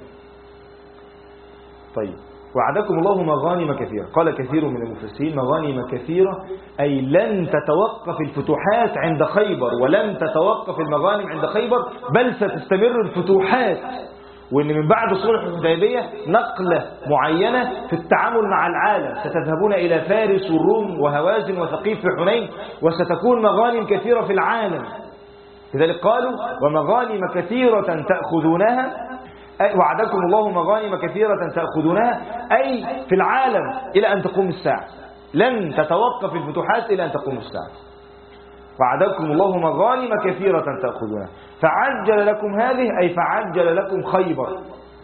طيب وعدكم الله مغانم كثيرة، قال كثير من المفسرين مغانم كثيرة أي لن تتوقف الفتوحات عند خيبر، ولن تتوقف المغانم عند خيبر، بل ستستمر الفتوحات، وإن من بعد صلح الحديبية نقلة معينة في التعامل مع العالم، ستذهبون إلى فارس والروم وهوازن وثقيف في حنين، وستكون مغانم كثيرة في العالم. لذلك قالوا ومغانم كثيرة تأخذونها، وعدكم الله مغانم كثيرة تأخذونها أي في العالم إلى أن تقوم الساعة، لن تتوقف الفتوحات إلى أن تقوم الساعة. وعدكم الله مغانم كثيرة تأخذونها فعجل لكم هذه أي فعجل لكم خيبر.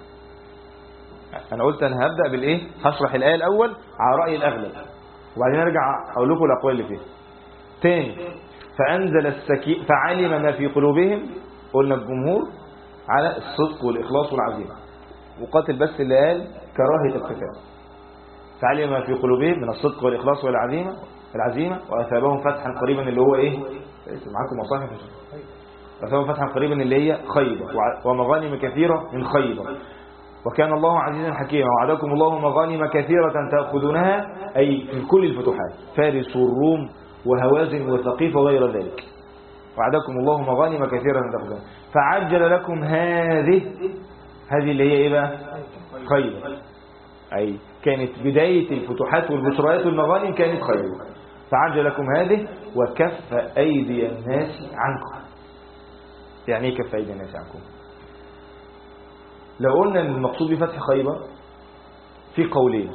أنا قلت أنا هبدأ بالإيه؟ هشرح الآية الأول على رأي الأغلب وبعدين أرجع أقول لكم الأقوال اللي فيها تاني. فأنزل السكينة فعلم ما في قلوبهم، قلنا الجمهور على الصدق والإخلاص والعزيمة، وقاتل بس اللي قال كراهية القتال. فعلم ما في قلوبهم من الصدق والإخلاص والعزيمة وأثابهم فتحا قريبا اللي هو إيه؟ معاكم مصاحف؟ أثابهم فتحا قريبا اللي هي خيبر، ومغانم كثيرة من خيبر، وكان الله عزيزا حكيما. وعدكم الله مغانم كثيرة تأخذونها أي في كل الفتوحات، فارس والروم وهوازن وثقيف وغير ذلك. وعدكم الله مغانم كثيرة تأخذونها فعجل لكم هذه اللي هي إيه بقى؟ خيبر، أي كانت بداية الفتوحات والبشريات والمغانم كانت خيبر. فعجل لكم هذه وكف أيدي الناس عنكم. يعني إيه كف أيدي الناس عنكم؟ لو قلنا أن المقصود بفتح خيبر في قولين،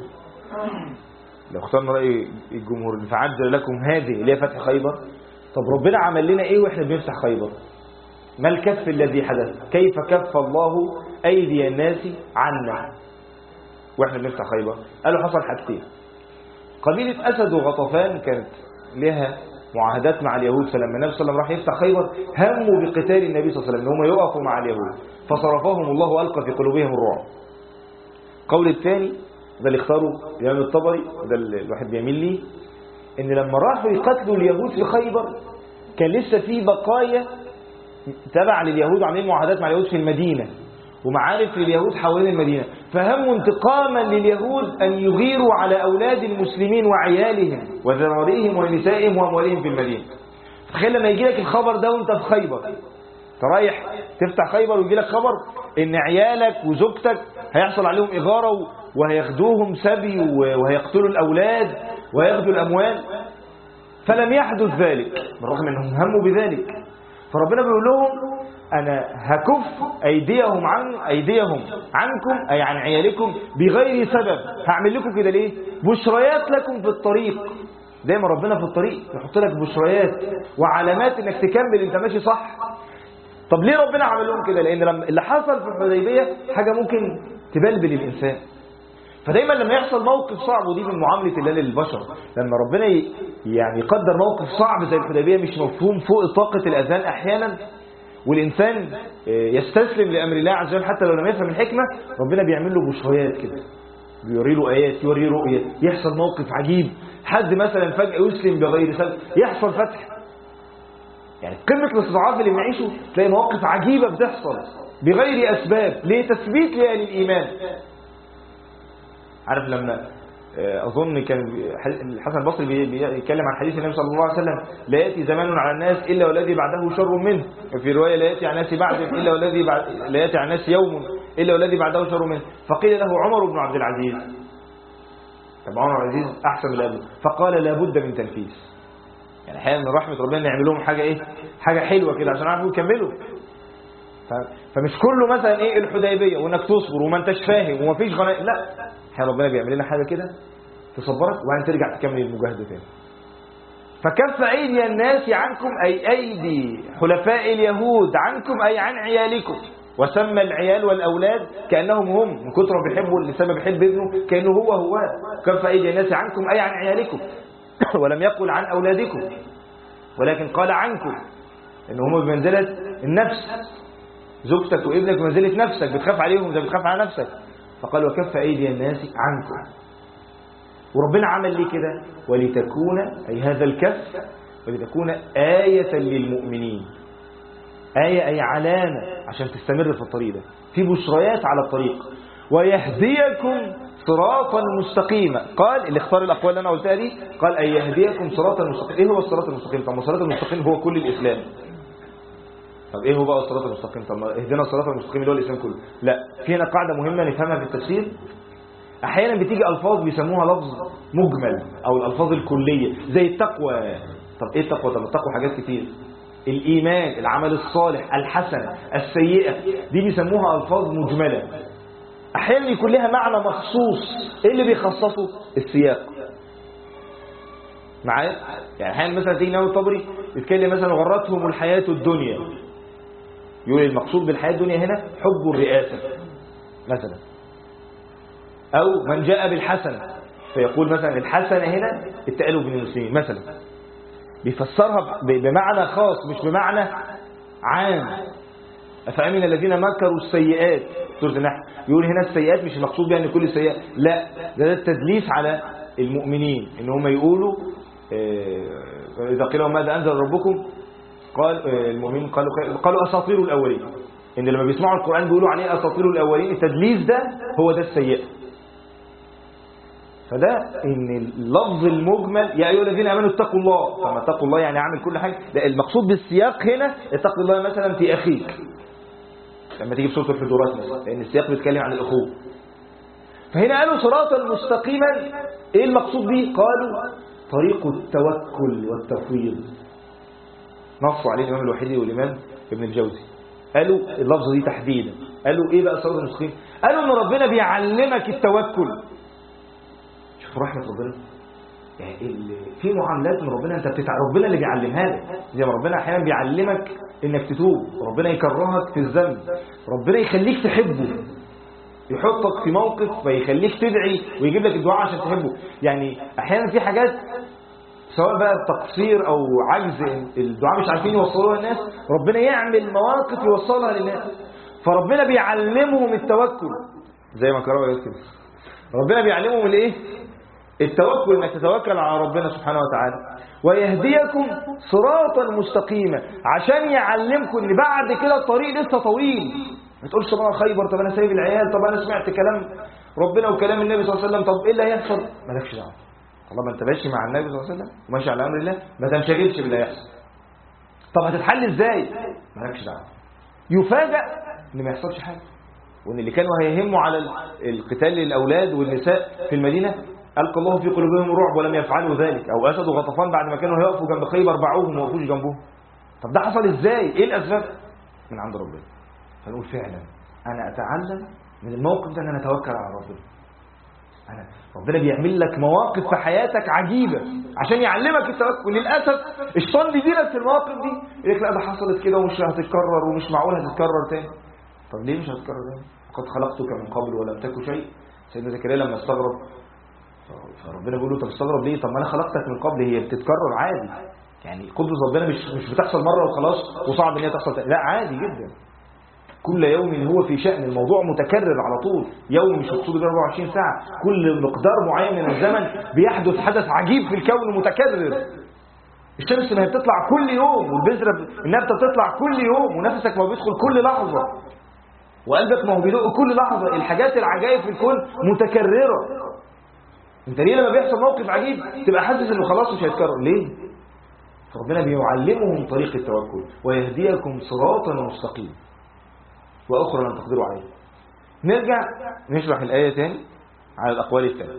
لو اخترنا رأي الجمهور فعجل لكم هذه اللي هي فتح خيبر، طب ربنا عمل لنا إيه وإحنا بنفتح خيبر؟ ما الكف الذي حدث؟ كيف كف الله أيدي الناس عنا وإحنا بنفتح خيبر؟ قالوا حصل حاجتين. قبيلة أسد وغطفان كانت لها معاهدات مع اليهود، فلما النبي صلى الله عليه وسلم راح يفتح خيبر هموا بقتال النبي صلى الله عليه وسلم ان هم يقفوا مع اليهود، فصرفهم الله وألقى في قلوبهم الرعب. قول الثاني ده اللي اختاره الإمام الطبري، ده الواحد بيميل ليه، ان لما راحوا يقتلوا اليهود في خيبر كان لسه في بقايا تبع لليهود وعاملين معاهدات مع اليهود في المدينة ومعارف لليهود حوالين المدينة، فهموا انتقاما لليهود أن يغيروا على أولاد المسلمين وعيالهم وذراريهم ونسائهم وأموالهم في المدينة. تخيل لما يجي لك الخبر ده وانت في خيبر، رايح تفتح خيبر ويجي لك خبر ان عيالك وزوجتك هيحصل عليهم إغارة وهياخدوهم سبي وهيقتلوا الأولاد وهياخدوا الأموال. فلم يحدث ذلك بالرغم أنهم هموا بذلك. فربنا بيقول لهم أنا هكف أيديهم عنكم أي عن عيالكم بغير سبب. هعمل لكم كده ليه؟ بشريات لكم في الطريق. دايما ربنا في الطريق يحط لك بشريات وعلامات انك تكمل انت ماشي صح. طب ليه ربنا عمل لهم كده؟ لان لما اللي حصل في الحديبية حاجة ممكن تبلبل الإنسان. فدايما لما يحصل موقف صعب، ودي من معاملة الله للبشر، لما ربنا يعني يقدر موقف صعب زي الحديبية مش مفهوم فوق طاقة الأذهان أحيانا، والإنسان يستسلم لأمر الله عز وجل حتى لو لم يفهم الحكمة، ربنا بيعمل له بشريات كده، بيوري له آيات، يوري رؤية، يحصل موقف عجيب، حد مثلا فجأة يسلم بغير سبب، يحصل فتح. يعني قمة الاستضعاف اللي بنعيشه تلاقي مواقف عجيبة بتحصل بغير أسباب لتثبيت لأهل الإيمان. عارف لما أظن كان الحسن البصري بيتكلم عن حديث النبي صلى الله عليه وسلم لا يأتي زمان على الناس إلا والذي بعده شر منه، وفي رواية لا يأتي على الناس بعد إلا والذي لا يأتي على الناس يوم إلا والذي بعده شر منه. فقيل له عمر بن عبد العزيز، طب عمر بن عبد العزيز أحسن من أبوه، فقال لا بد من تنفيذ. يعني أحيانا من رحمة ربنا نعمل لهم حاجة إيه؟ حاجة حلوة كده عشان يعرفوا يكملوا. فمش كله مثلا إيه الحديبية وإنك تصبر وما أنتش فاهم ومفيش غنائم، لا، احنا ربنا بيعمل لنا حاجة كده تصبرك وبعدين ترجع تكمل المجاهدة تاني. فكف أيدي الناس عنكم أي أيدي حلفاء اليهود عنكم أي عن عيالكم. وسمى العيال والأولاد كأنهم هم، من كتر ما بيحبوا الإنسان ما بيحب ابنه كأنه هو. كف أيدي الناس عنكم أي عن عيالكم ولم يقل عن أولادكم ولكن قال عنكم، إن هم بمنزلة النفس، زوجتك وابنك بمنزلة نفسك، بتخاف عليهم زي بتخاف على نفسك. فقال وكف أيدي الناس عنكم. وربنا عمل ليه كده؟ ولتكون أي هذا الكف ولتكون آية للمؤمنين. آية أي علامة عشان تستمر في الطريق ده، في بشريات على الطريق. ويهديكم صراطا مستقيما. قال اللي اختار الأقوال اللي أنا قلتها دي، قال أي يهديكم صراطا مستقيما. إيه هو الصراط المستقيم؟ طب الصراط المستقيم هو كل الإسلام. طب إيه هو بقى الصراط المستقيم؟ طب اهدنا الصراط المستقيم اللي هو الإسلام كله. لا، في هنا قاعدة مهمة نفهمها في التفسير. أحيانا بتيجي ألفاظ بيسموها لفظ مجمل أو الألفاظ الكلية زي التقوى. طب إيه التقوى؟ طب التقوى حاجات كتير، الإيمان، العمل الصالح، الحسنة، السيئة، دي بيسموها ألفاظ مجملة. أحيانا يكون لها معنى مخصوص. إيه اللي بيخصصه؟ السياق. معايا؟ يعني أحيانا مثلا تيجي ناوي الطبري يتكلم مثلا غرتهم الحياة الدنيا، يقول المقصود بالحياة الدنيا هنا حب الرئاسة مثلا، أو من جاء بالحسنة فيقول مثلا الحسنة هنا التألف بين المسلمين مثلا، بيفسرها بمعنى خاص مش بمعنى عام. أفأمن الذين مكروا السيئات، سورة النحل، يقول هنا السيئات مش المقصود بها ان كل السيئات، لا، ده التدليس على المؤمنين ان هم يقولوا إذا قيل لهم ماذا أنزل ربكم قال المؤمنين قالوا أساطير الأولين، ان لما بيسمعوا القرآن بيقولوا عليه أساطير الأولين. التدليس ده هو ده السيئة. فده ان اللفظ المجمل يا ايها الذين امنوا اتقوا الله، فما اتقوا الله يعني اعمل كل حاجه، لا، المقصود بالسياق هنا اتق الله مثلا في اخيك لما تيجي في سوره الحجرات مثلا، لان السياق بيتكلم عن الاخوه. فهنا قالوا صراطا مستقيما. ايه المقصود به؟ قالوا طريق التوكل والتفويض، نصوا عليه الامام الوحيدي والامام ابن الجوزي. قالوا اللفظه دي تحديدا، قالوا ايه بقى صراط المستقيم؟ قالوا ان ربنا بيعلمك التوكل. شوف رحمة ربنا، يعني في معاملات من ربنا انت ربنا اللي بيعلمها لك، زي ما ربنا احيانا بيعلمك انك تتوب، ربنا يكرهك في الذنب، ربنا يخليك تحبه، يحطك في موقف ويخليك تدعي ويجيب لك الدعاء عشان تحبه. يعني احيانا في حاجات سواء بقى تقصير او عجز الدعاء مش عارفين يوصلوها للناس، ربنا يعمل مواقف يوصلها للناس، فربنا بيعلمهم التوكل زي ما كرهوا يوسف. ربنا بيعلمهم الايه؟ التوكل، انك تتوكل على ربنا سبحانه وتعالى. ويهديكم صراطا مستقيما، عشان يعلمكم ان بعد كده الطريق لسه طويل. ما تقولش طب انا خيبر، طب انا سايب العيال، طب انا سمعت كلام ربنا وكلام النبي صلى الله عليه وسلم، طب ايه اللي هيحصل؟ مالكش دعوه. طالما انت ماشي مع النبي صلى الله عليه وسلم وماشي على امر الله ما تنشغلش باللي هيحصل. طب هتتحل ازاي؟ مالكش دعوه. يفاجئ ان ما يحصلش حاجه، وان اللي كانوا هيهموا على القتال للاولاد والنساء في المدينه ألقى الله في قلوبهم الرعب ولم يفعلوا ذلك. أو أسد وغطفان بعد ما كانوا هيقفوا جنب خيبر باعوهم ووقفوش جنبهم. طب ده حصل إزاي؟ إيه الأسباب؟ من عند ربنا. فنقول فعلا أنا أتعلم من الموقف ده أن أنا أتوكل على ربنا. ربنا بيعمل لك مواقف في حياتك عجيبة عشان يعلمك التوكل. للأسف الشيطان بيديرك في المواقف دي، يقول لك لا ده حصلت كده ومش هتتكرر ومش معقول هتتكرر تاني. طب ليه مش هتتكرر تاني؟ قد خلقتك من قبل ولم تك شيء. سيدنا زكريا لما استغرب، فربنا بيقول له طب استغرب ليه؟ طب ما انا خلقتك من قبل، هي بتتكرر عادي. يعني قدرة ربنا مش بتحصل مرة وخلاص وصعب ان هي تحصل تاني. لا، عادي جدا. كل يوم هو في شأن، الموضوع متكرر على طول. يوم مش مقصود 24 ساعة، كل مقدار معين من الزمن بيحدث حدث عجيب في الكون متكرر. الشمس ما هي بتطلع كل يوم، والبذرة النبتة بتطلع كل يوم، ونفسك ما بيدخل كل لحظة، وقلبك ما هو بيدق كل لحظة. الحاجات العجائب في الكون متكررة. انت ليه لما بيحصل موقف عجيب تبقى حاسس انه خلاص مش هيتكرر؟ ليه؟ فربنا بيعلمهم طريق التوكل ويهديكم صراطا مستقيما واخرى لن تقدروا عليه. نرجع نشرح الايه تاني على الاقوال الثانيه.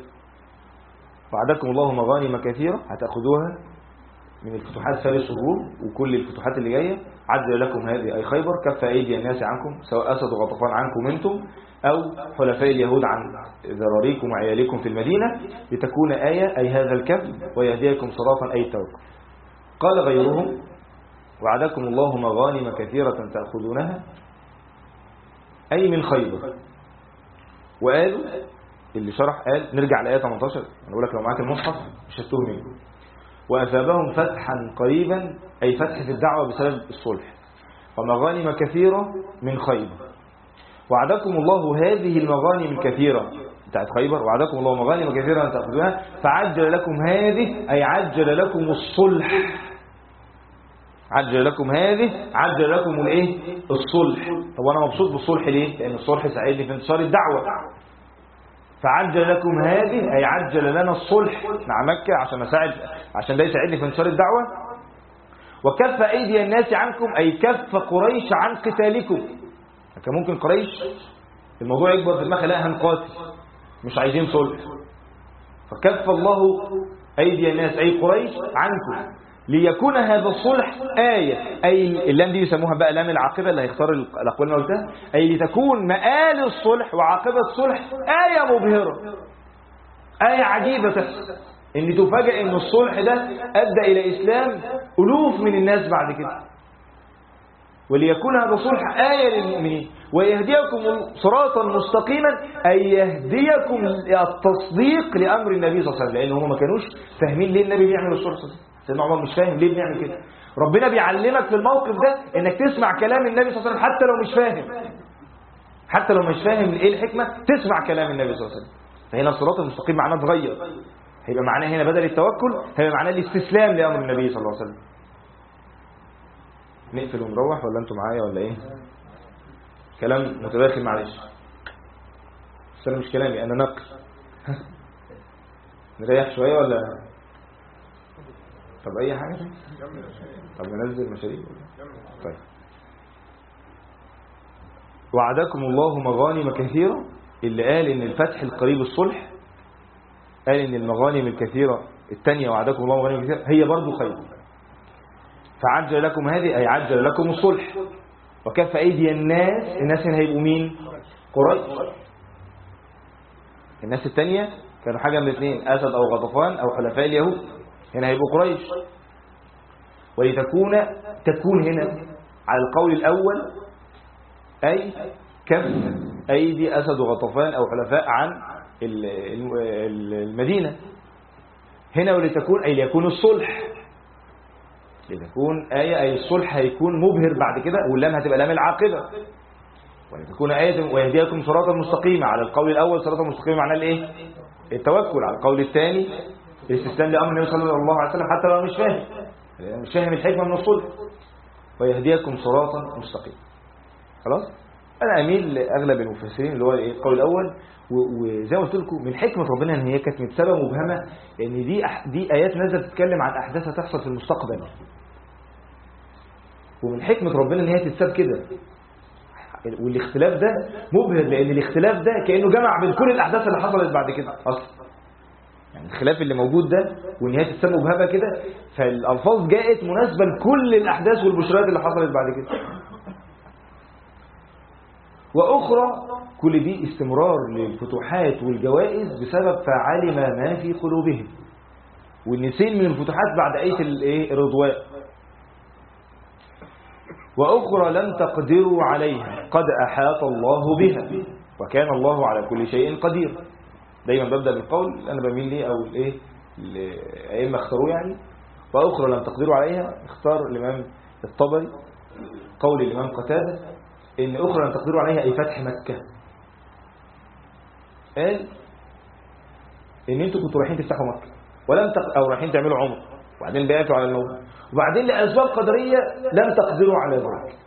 وعدكم الله مغانم كثيره هتاخذوها من الفتوحات 3 شهور وكل الفتوحات اللي جايه. عدل لكم هذه اي خيبر، كف ايدي الناس عنكم سواء اسد وغطفان عنكم انتم أو حلفاء اليهود عن ذراريكم وعيالكم في المدينة، لتكون آية أي هذا الكف ويهديكم صراطا أي التوكل. قال غيرهم وعدكم الله مغانم كثيرة تأخذونها أي من خيبر. وقالوا اللي شرح قال نرجع لآية 18، أنا أقول لك لو معاك المصحف مش هتوه منه. وأثابهم فتحا قريبا أي فتح في الدعوة بسبب الصلح ومغانم كثيرة من خيبر. وعدكم الله هذه المغانم الكثيرة بتاعت خيبر، وعدكم الله مغانم كثيرة أن تأخذوها فعجل لكم هذه أي عجل لكم الصلح. عجل لكم هذه عجل لكم الايه؟ الصلح. طب وانا مبسوط بالصلح ليه؟ لان الصلح ساعدني في انتشار الدعوه. فعجل لكم هذه اي عجل لنا الصلح مع مكه عشان ده يساعدني في انتشار الدعوه. وكف ايدي الناس عنكم اي كف قريش عن قتالكم. كان ممكن قريش الموضوع يكبر في دماغها لا هنقاتل مش عايزين صلح، فكف الله ايدي الناس اي قريش عنكم ليكون هذا الصلح آية. أي اللام دي يسموها بقى لام العاقبة اللي هيختار الأقوال اللي قلتها، أي لتكون مآل الصلح وعاقبة الصلح آية مبهرة، آية عجيبة تحصل، إن تفاجئ إن الصلح ده أدى إلى إسلام ألوف من الناس بعد كده. وليكون هذا الصلح آية للمؤمنين ويهديكم صراطا مستقيما أي يهديكم التصديق لأمر النبي صلى الله عليه وسلم، لأن هم ما كانوش فاهمين ليه النبي بيعمل الصلح. سيدنا عمر مش فاهم ليه بنعمل كده. ربنا بيعلمك في الموقف ده انك تسمع كلام النبي صلى الله عليه وسلم حتى لو مش فاهم، حتى لو مش فاهم ايه الحكمه تسمع كلام النبي صلى الله عليه وسلم. فهنا الصراط المستقيم معناه اتغير، هيبقى معناه هنا بدل التوكل هيبقى معناه الاستسلام لامر النبي صلى الله عليه وسلم. نقفل ونروح ولا انتوا معايا ولا ايه؟ كلام متداخل معلش، بس انا مش كلامي انا نقل. نريح شويه ولا طب اي حاجه؟ طب ننزل مشاريع. طيب وعدكم الله مغانم كثيره، اللي قال ان الفتح القريب الصلح، قال ان المغانم الكثيره الثانيه وعدكم الله مغانم كثيره هي برضو خير. فعجل لكم هذه اي عجل لكم الصلح. وكف ايدي الناس هنا هيبقوا مين؟ قريش. الناس الثانيه كانوا حاجه من الاثنين، اسد او غطفان او حلفاء اليهود، هنا هيبقوا قريش. ولتكون هنا على القول الأول أي كف أيدي أسد وغطفان أو حلفاء عن المدينة. هنا ولتكون أي ليكون الصلح، لتكون آية أي الصلح هيكون مبهر بعد كده، واللام هتبقى لام العاقبة. ولتكون آية ويهديكم صراطا مستقيمة. على القول الأول صراطا مستقيمة معناه الإيه؟ التوكل. على القول الثاني الاستسلام لأمر النبي صلى الله عليه وسلم حتى لو مش فاهم الحكمة من الصلح. ويهديكم صراطا مستقيما. خلاص أنا أميل لأغلب المفسرين اللي هو القول الأول، وزي ما قلت لكم من حكمة ربنا إن هي كانت متسابة مبهمة، لأن دي آيات نزلت تتكلم عن أحداث هتحصل في المستقبل، ومن حكمة ربنا إن هي تتساب كده. والاختلاف ده مبهر، لأن الاختلاف ده كأنه جمع بين كل الأحداث اللي حصلت بعد كده أصلا. يعني الخلاف اللي موجود ده وان هي تتسمى مبهمه كده، فالالفاظ جاءت مناسبه لكل الاحداث والبشرات اللي حصلت بعد كده. واخرى كل دي استمرار للفتوحات والجوائز بسبب فعلم ما في قلوبهم، والنسيل من الفتوحات بعد ايه الرضوان. واخرى لم تقدروا عليها قد احاط الله بها وكان الله على كل شيء قدير. دايما ببدأ بالقول أنا بميل ليه أو الإيه الأئمة اختاروه يعني. وأخرى لم تقدروا عليها اختار الإمام الطبري قول الإمام قتادة إن أخرى لم تقدروا عليها أي فتح مكة. قال إن أنتوا كنتوا رايحين تفتحوا مكة أو رايحين تعملوا عمر وبعدين بعتوا على الموت، وبعدين لأسباب قدرية لم تقدروا على ذلك.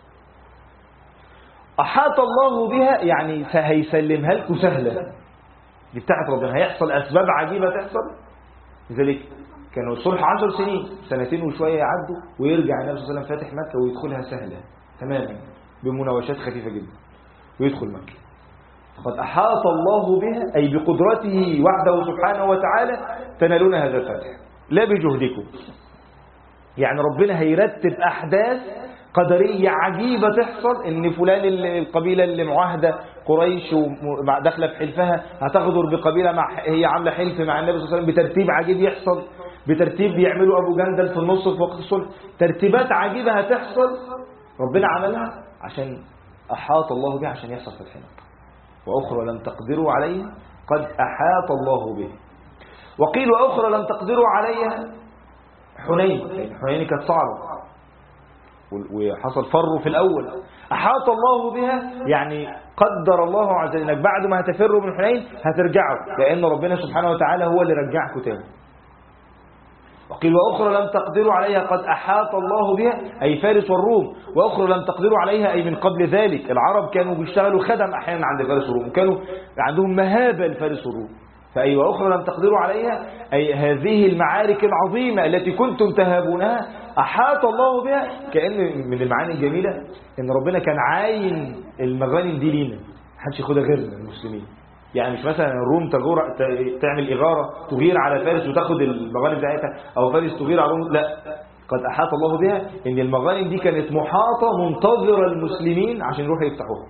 أحاط الله بها يعني هيسلمها لكم سهلة، دي بتاعت ربنا، هيحصل أسباب عجيبة تحصل. لذلك كانوا الصلح 10 سنين، سنتين وشوية يعدوا ويرجع النبي صلى الله عليه وسلم فاتح مكة ويدخلها سهلة تماما بمناوشات خفيفة جدا ويدخل مكة. فقد أحاط الله بها أي بقدرته وحده سبحانه وتعالى تنالون هذا الفتح لا بجهدكم. يعني ربنا هيرتب أحداث قدرية عجيبة تحصل، ان فلان القبيلة اللي معاهدة قريش وداخله في حلفها هتغدر بقبيلة هي عاملة حلف مع النبي صلى الله عليه وسلم بترتيب عجيب يحصل، بترتيب بيعملوا أبو جندل في النص في وقت الصلح، ترتيبات عجيبة هتحصل ربنا عملها عشان أحاط الله به عشان يحصل فتح مكة. وأخرى لم تقدروا عليها قد أحاط الله به. وقيل وأخرى لم تقدروا عليها حنين، حنين كانت صعبة وحصل فر في الأول. أحاط الله بها يعني قدر الله عز وجل انك بعد ما هتفروا من حنين هترجعوا، لأن ربنا سبحانه وتعالى هو اللي رجعكم تاني. وقيل وأخرى لم تقدروا عليها قد أحاط الله بها أي فارس والروم. وأخرى لم تقدروا عليها أي من قبل ذلك العرب كانوا بيشتغلوا خدم أحيانا عند فارس والروم، وكانوا عندهم مهابة لفارس والروم. فأي وأخرى لم تقدروا عليها أي هذه المعارك العظيمة التي كنتم تهابونها أحاط الله بها. كأن من المعاني الجميلة إن ربنا كان عاين المغانم دي لينا، محدش ياخدها غيرنا المسلمين. يعني مش مثلا الروم تعمل إغارة تغير على فارس وتاخد المغانم بتاعتها، أو فارس تغير على الروم، لا، قد أحاط الله بها إن المغانم دي كانت محاطة منتظرة المسلمين عشان يروحوا يفتحوها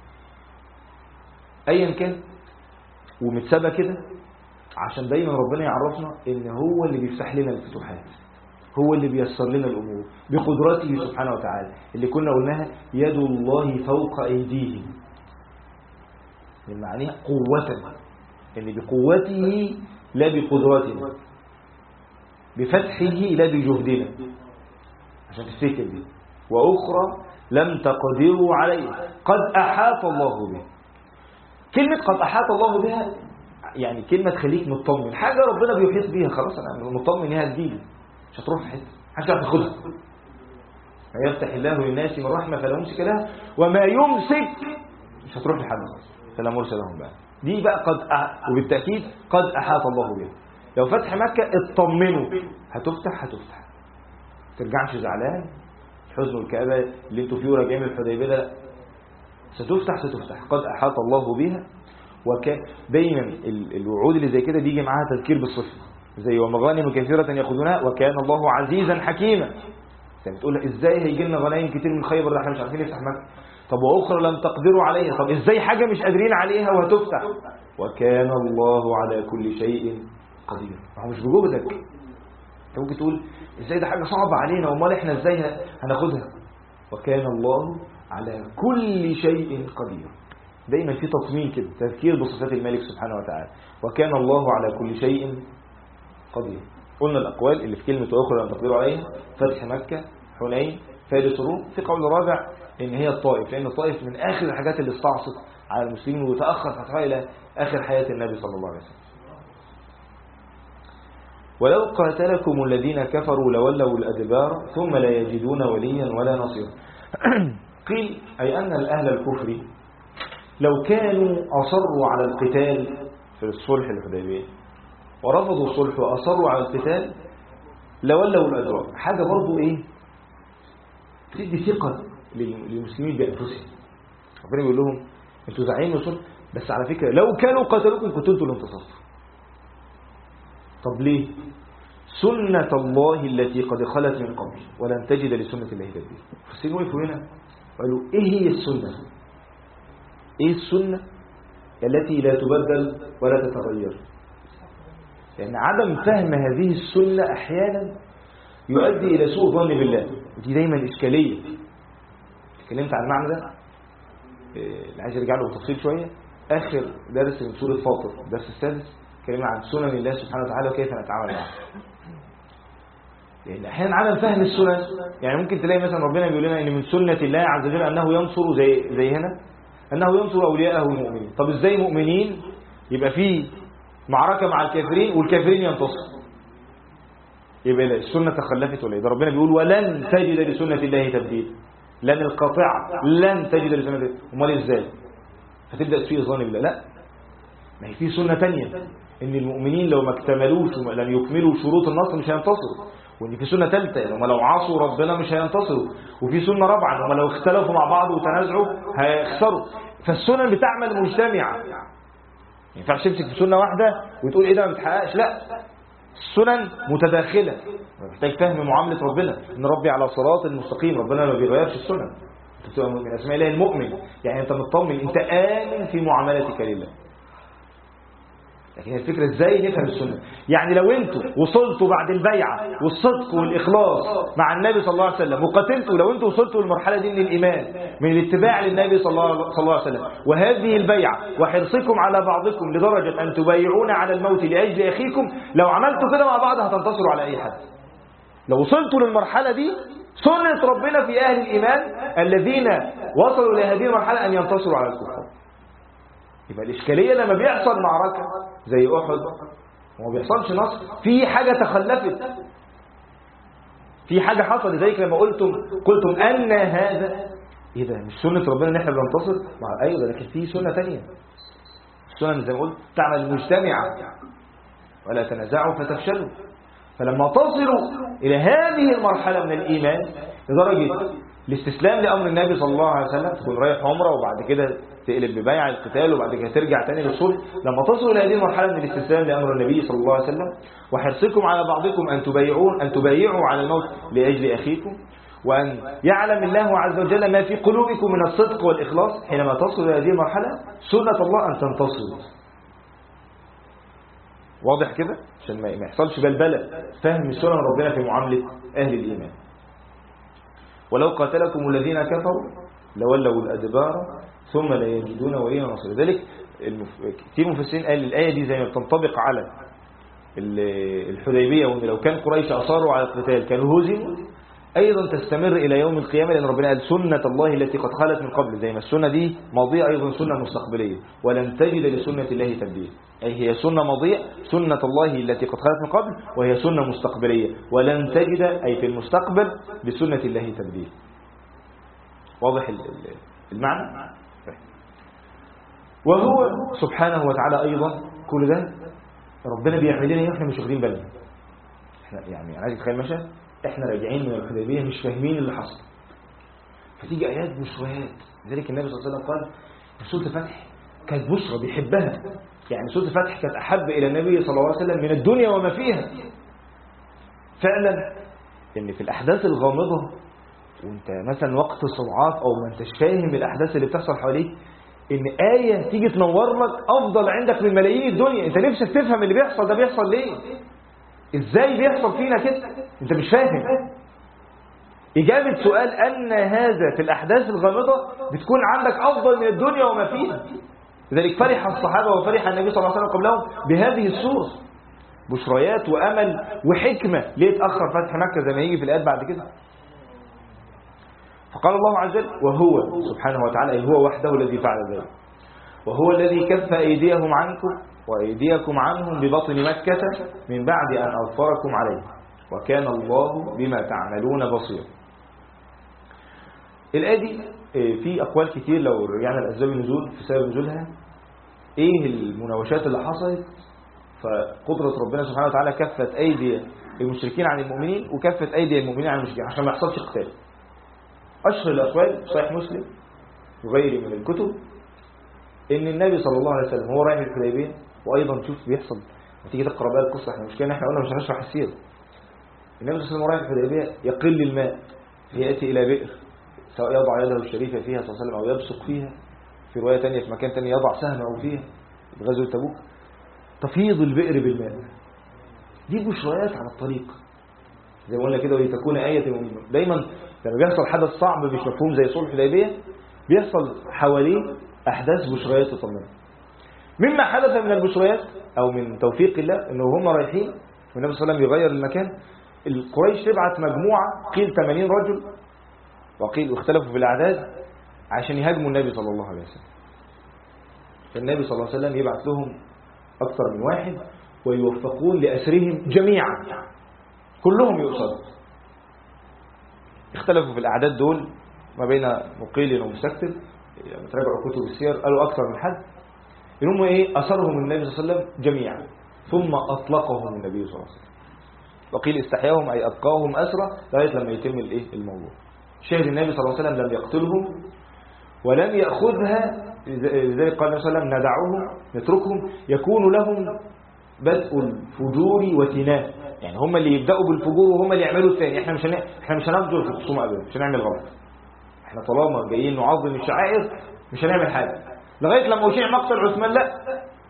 أيا كان، ومتسابة كده عشان دايما ربنا يعرفنا إن هو اللي بيفتح لنا الفتوحات، هو اللي بيسر لنا الأمور بقدرته سبحانه وتعالى، اللي كنا قلناها يد الله فوق أيديهم، من معناه قوة، إن بقوته لا بقدرتنا، بفتحه لا بجهدنا، عشان تفتكر دي. وأخرى لم تقدروا عليه قد أحاط الله به. كلمة قد أحاط الله بها يعني كلمة تخليك مطمن، حاجة ربنا بيحيط بيها خلاص أنا مطمن إنها تجيلي، مش هتروح في حتة، حاجة هتاخدها. فيفتح الله للناس من رحمة فلا ممسك لها وما يمسك مش هتروح لحد فلا مرسل لهم بقى. دي بقى وبالتأكيد قد أحاط الله بها. لو فتح مكة اطمنوا، هتفتح ترجعش زعلان الحزن والكآبة اللي انتوا فيه راجعين من الحديبية، لا، ستفتح قد أحاط الله بها. دايما الوعود اللي زي كده بيجي معاها تذكير بالصفة، زي ومغانم كثيرة يأخذونها وكان الله عزيزا حكيما. انت بتقول ازاي هيجي لنا غنايم كتير من خيبر ده احنا مش عارفين نفتح مكة. طب واخرى لم تقدروا عليها، طب ازاي حاجة مش قادرين عليها وهتفتح؟ وكان الله على كل شيء قدير. هو مش بجهدك، انت ممكن تقول ازاي ده حاجة صعبة علينا وامال احنا ازاي هناخدها. وكان الله على كل شيء قدير. دايما في تطمين كده، تذكير بصفات الملك سبحانه وتعالى. وكان الله على كل شيء قدير. قلنا الأقوال اللي في كلمة أخرى لم تقدروا عليها: فتح مكة، حنين، فارس الروم. في قول رابع إن هي الطائف، لأن الطائف من آخر الحاجات اللي استعصت على المسلمين وتأخر فتحها إلى آخر حياة النبي صلى الله عليه وسلم. ولو قاتلكم الذين كفروا لولوا الأدبار ثم لا يجدون وليا ولا نصيرا. قيل أي أن الأهل الكفر لو كانوا أصروا على القتال في الصلح الحديبية ورفضوا الصلح وأصروا على القتال لولوا الأدبار. حاجة برضو إيه تدي ثقة للمسلمين بأنفسهم. ربنا بيقول لهم أنتوا زعيم الصلح، بس على فكرة لو كانوا قاتلوكم كنتوا أنتوا اللي انتصرتوا. طب ليه؟ سنة الله التي قد خلت من قبل ولن تجد لسنة الله تبديلا. فالسين وقفوا هنا وقالوا إيه هي السنة؟ إيه السنة التي لا تبدل ولا تتغير؟ لأن عدم فهم هذه السنة أحيانا يؤدي إلى سوء ظن بالله، ودي دايما إشكالية. اتكلمت عن المعنى ده، اللي عايز يرجع له بتفصيل شوية، آخر درس من سورة فاطر الدرس السادس اتكلمنا عن سنن الله سبحانه وتعالى وكيف نتعامل معها. لأن أحيانا عدم فهم السنن، يعني ممكن تلاقي مثلا ربنا بيقول لنا إن من سنة الله عز وجل أنه ينصر زي هنا أنه ينصر أولياءه المؤمنين. طب إزاي مؤمنين يبقى فيه معركة مع الكافرين والكافرين ينتصر؟ يبقى السنة تخلفت ولا إيه؟ ده ربنا بيقول ولن تجد لسنة الله تبديل، لن القطع لن تجد لسنة الله. أمال إزاي هتبدأ تسيء الظن بالله؟ لا، ما هي في سنة تانية إن المؤمنين لو ما اكتملوش ولم يكملوا شروط النصر مش هينتصروا، وإن في سنة ثالثة إن هم لو عصوا ربنا مش هينتصروا، وفي سنة رابعة إن هم لو اختلفوا مع بعض وتنازعوا هيخسروا. فالسنن بتعمل مجتمعة، ما ينفعش تمسك في سنة واحدة وتقول إيه ده ما بتحققش، لا، السنن متداخلة، محتاج فهم معاملة ربنا إن ربي على صراط المستقيم، ربنا ما بيغيرش السنن. تبقى من أسماء الله المؤمن، يعني أنت مطمن، أنت آمن في معاملتك لله. لكن الفكرة ازاي نفهم السنة. يعني لو انتوا وصلتوا بعد البيعة والصدق والإخلاص مع النبي صلى الله عليه وسلم وقتلتوا، لو انتوا وصلتوا للمرحلة دي من الإيمان من الاتباع للنبي صلى الله عليه وسلم وهذه البيعة وحرصكم على بعضكم لدرجة أن تبايعون على الموت لأجل أخيكم، لو عملتوا كده مع بعض هتنتصروا على أي حد. لو وصلتوا للمرحلة دي سنة ربنا في أهل الإيمان الذين وصلوا لهذه المرحلة أن ينتصروا على الكفار. يبقى الإشكالية لما بيحصل معركة زي أحد وما بيحصلش نصر، في حاجة تخلفت، في حاجة حصل. زيك لما قلتم أن هذا إيه ده؟ مش سنة ربنا إن إحنا بننتصر؟ أيوة ده، لكن في سنة تانية. السنة زي ما قلت تعمل مجتمعة ولا تنازعوا فتفشلوا. فلما تصلوا إلى هذه المرحلة من الإيمان لدرجة الاستسلام لأمر النبي صلى الله عليه وسلم، تكون رايح عمرة وبعد كده تقلب ببيع القتال وبعد كده ترجع تاني للصلح، لما تصلوا إلى هذه المرحلة من الاستسلام لأمر النبي صلى الله عليه وسلم وحرصكم على بعضكم أن تبايعوا على الموت لأجل أخيكم، وأن يعلم الله عز وجل ما في قلوبكم من الصدق والإخلاص، حينما تصلوا إلى هذه المرحلة سنة الله أن تنتصروا. واضح كده؟ عشان ما يحصلش بلبلة. فهم السنة من ربنا في معاملة أهل الإيمان. ولو قاتلكم الذين كفروا لولوا الأدبار ثم لا يجدون وليا نصيرا. لذلك كثير مفسرين قال الآية دي زي ما بتنطبق على الحديبية، وإن لو كان قريش أصروا على القتال كانوا هزموا، أيضا تستمر إلى يوم القيامة، لأن ربنا قال سنة الله التي قد خلت من قبل. زي ما السنة دي ماضية أيضا سنة مستقبلية، ولن تجد لسنة الله تبديل. أي هي سنة ماضية سنة الله التي قد خلت من قبل، وهي سنة مستقبلية ولن تجد أي في المستقبل لسنة الله تبديل. واضح المعنى؟ وهو سبحانه وتعالى أيضا كل ده ربنا بيعمل لنا احنا مش واخدين بالنا. احنا يعني عايز تتخيل مشهد احنا راجعين من الحديبية مش فاهمين اللي حصل، فتيجي آيات بشريات. لذلك النبي صلى الله عليه وسلم قال سورة الفتح كانت بشرى بيحبها، يعني سورة الفتح كانت أحب إلى النبي صلى الله عليه وسلم من الدنيا وما فيها. فعلا إن في الأحداث الغامضة وانت مثلا وقت صراعات أو ما انتش فاهم الأحداث اللي بتحصل حواليك، إن آية تيجي تنور لك أفضل عندك من ملايين الدنيا. انت نفسك تفهم اللي بيحصل ده بيحصل ليه، ازاي بيحصل فينا كده، انت مش فاهم. إجابة سؤال أن هذا في الأحداث الغامضة بتكون عندك أفضل من الدنيا وما فيها. لذلك فرح الصحابة وفرح النبي صلى الله عليه وسلم قبلهم بهذه السورة، بشريات وأمل وحكمة. ليه تأخر فتح مكة زي ما يجي في الآيات بعد كده؟ فقال الله عز وجل وهو سبحانه وتعالى هو وحده الذي فعل ذلك، وهو الذي كف أيديهم عنكم وأيديكم عنهم ببطن مكة من بعد أن أظفركم عليه وكان الله بما تعملون بصير. الآية دي في أقوال كتير لو رجعنا لأسباب النزول في سبب نزولها، إيه المناوشات اللي حصلت. فقدرة ربنا سبحانه وتعالى كفت أيدي المشركين عن المؤمنين وكفت أيدي المؤمنين عن المشركين عشان ما يحصلش قتال. أشهر الأقوال صحيح مسلم وغيره من الكتب إن النبي صلى الله عليه وسلم هو رايح الحديبية، وأيضا تشوف بيحصل وتيجي تقرأ بقى القصة. احنا مشكلة احنا قلنا مش هنشرح السيرة. النبي صلى الله عليه وسلم رايح الحديبية يقل الماء فيأتي إلى بئر، سواء يضع يده الشريفة فيها صلى الله عليه وسلم أو يبصق فيها، في رواية تانية في مكان تاني يضع سهمه فيها في غزوة تبوك، تفيض البئر بالماء. دي بشريات على الطريق زي ما قلنا كده، ولتكون آية مهمة. دايما لما بيحصل حدث صعب مش مفهوم زي صلح الحديبية بيحصل حواليه أحداث بشريات تطمئن. مما حدث من البشريات أو من توفيق الله إنه هم رايحين والنبي صلى الله عليه وسلم يغير المكان، القريش تبعت مجموعة قيل 80 رجل وقيل واختلفوا في الأعداد عشان يهاجموا النبي صلى الله عليه وسلم. فالنبي صلى الله عليه وسلم يبعث لهم أكثر من واحد ويوفقون لأسرهم جميعا كلهم يؤسروا. اختلفوا في الأعداد دول ما بين مقيل ومستكتب، لما تراجعوا كتب السير قالوا أكثر من حد. إنهم أسرهم النبي صلى الله عليه وسلم جميعا ثم أطلقهم النبي صلى الله عليه وسلم، وقيل استحياهم أي أبقاهم أسرى لغاية لما يتم الموضوع. شاهد النبي صلى الله عليه وسلم لم يقتلهم ولم يأخذها، لذلك قال النبي صلى الله عليه وسلم ندعوهم نتركهم يكون لهم بدء الفجور وتناه، يعني هم اللي يبدأوا بالفجور وهم اللي يعملوا الثاني. احنا مش هنفجر في الخصومة أبدا، مش هنعمل غلط. احنا طالما جايين نعظم الشعائر مش هنعمل حاجة لغاية لما أشيع مقتل عثمان. لا،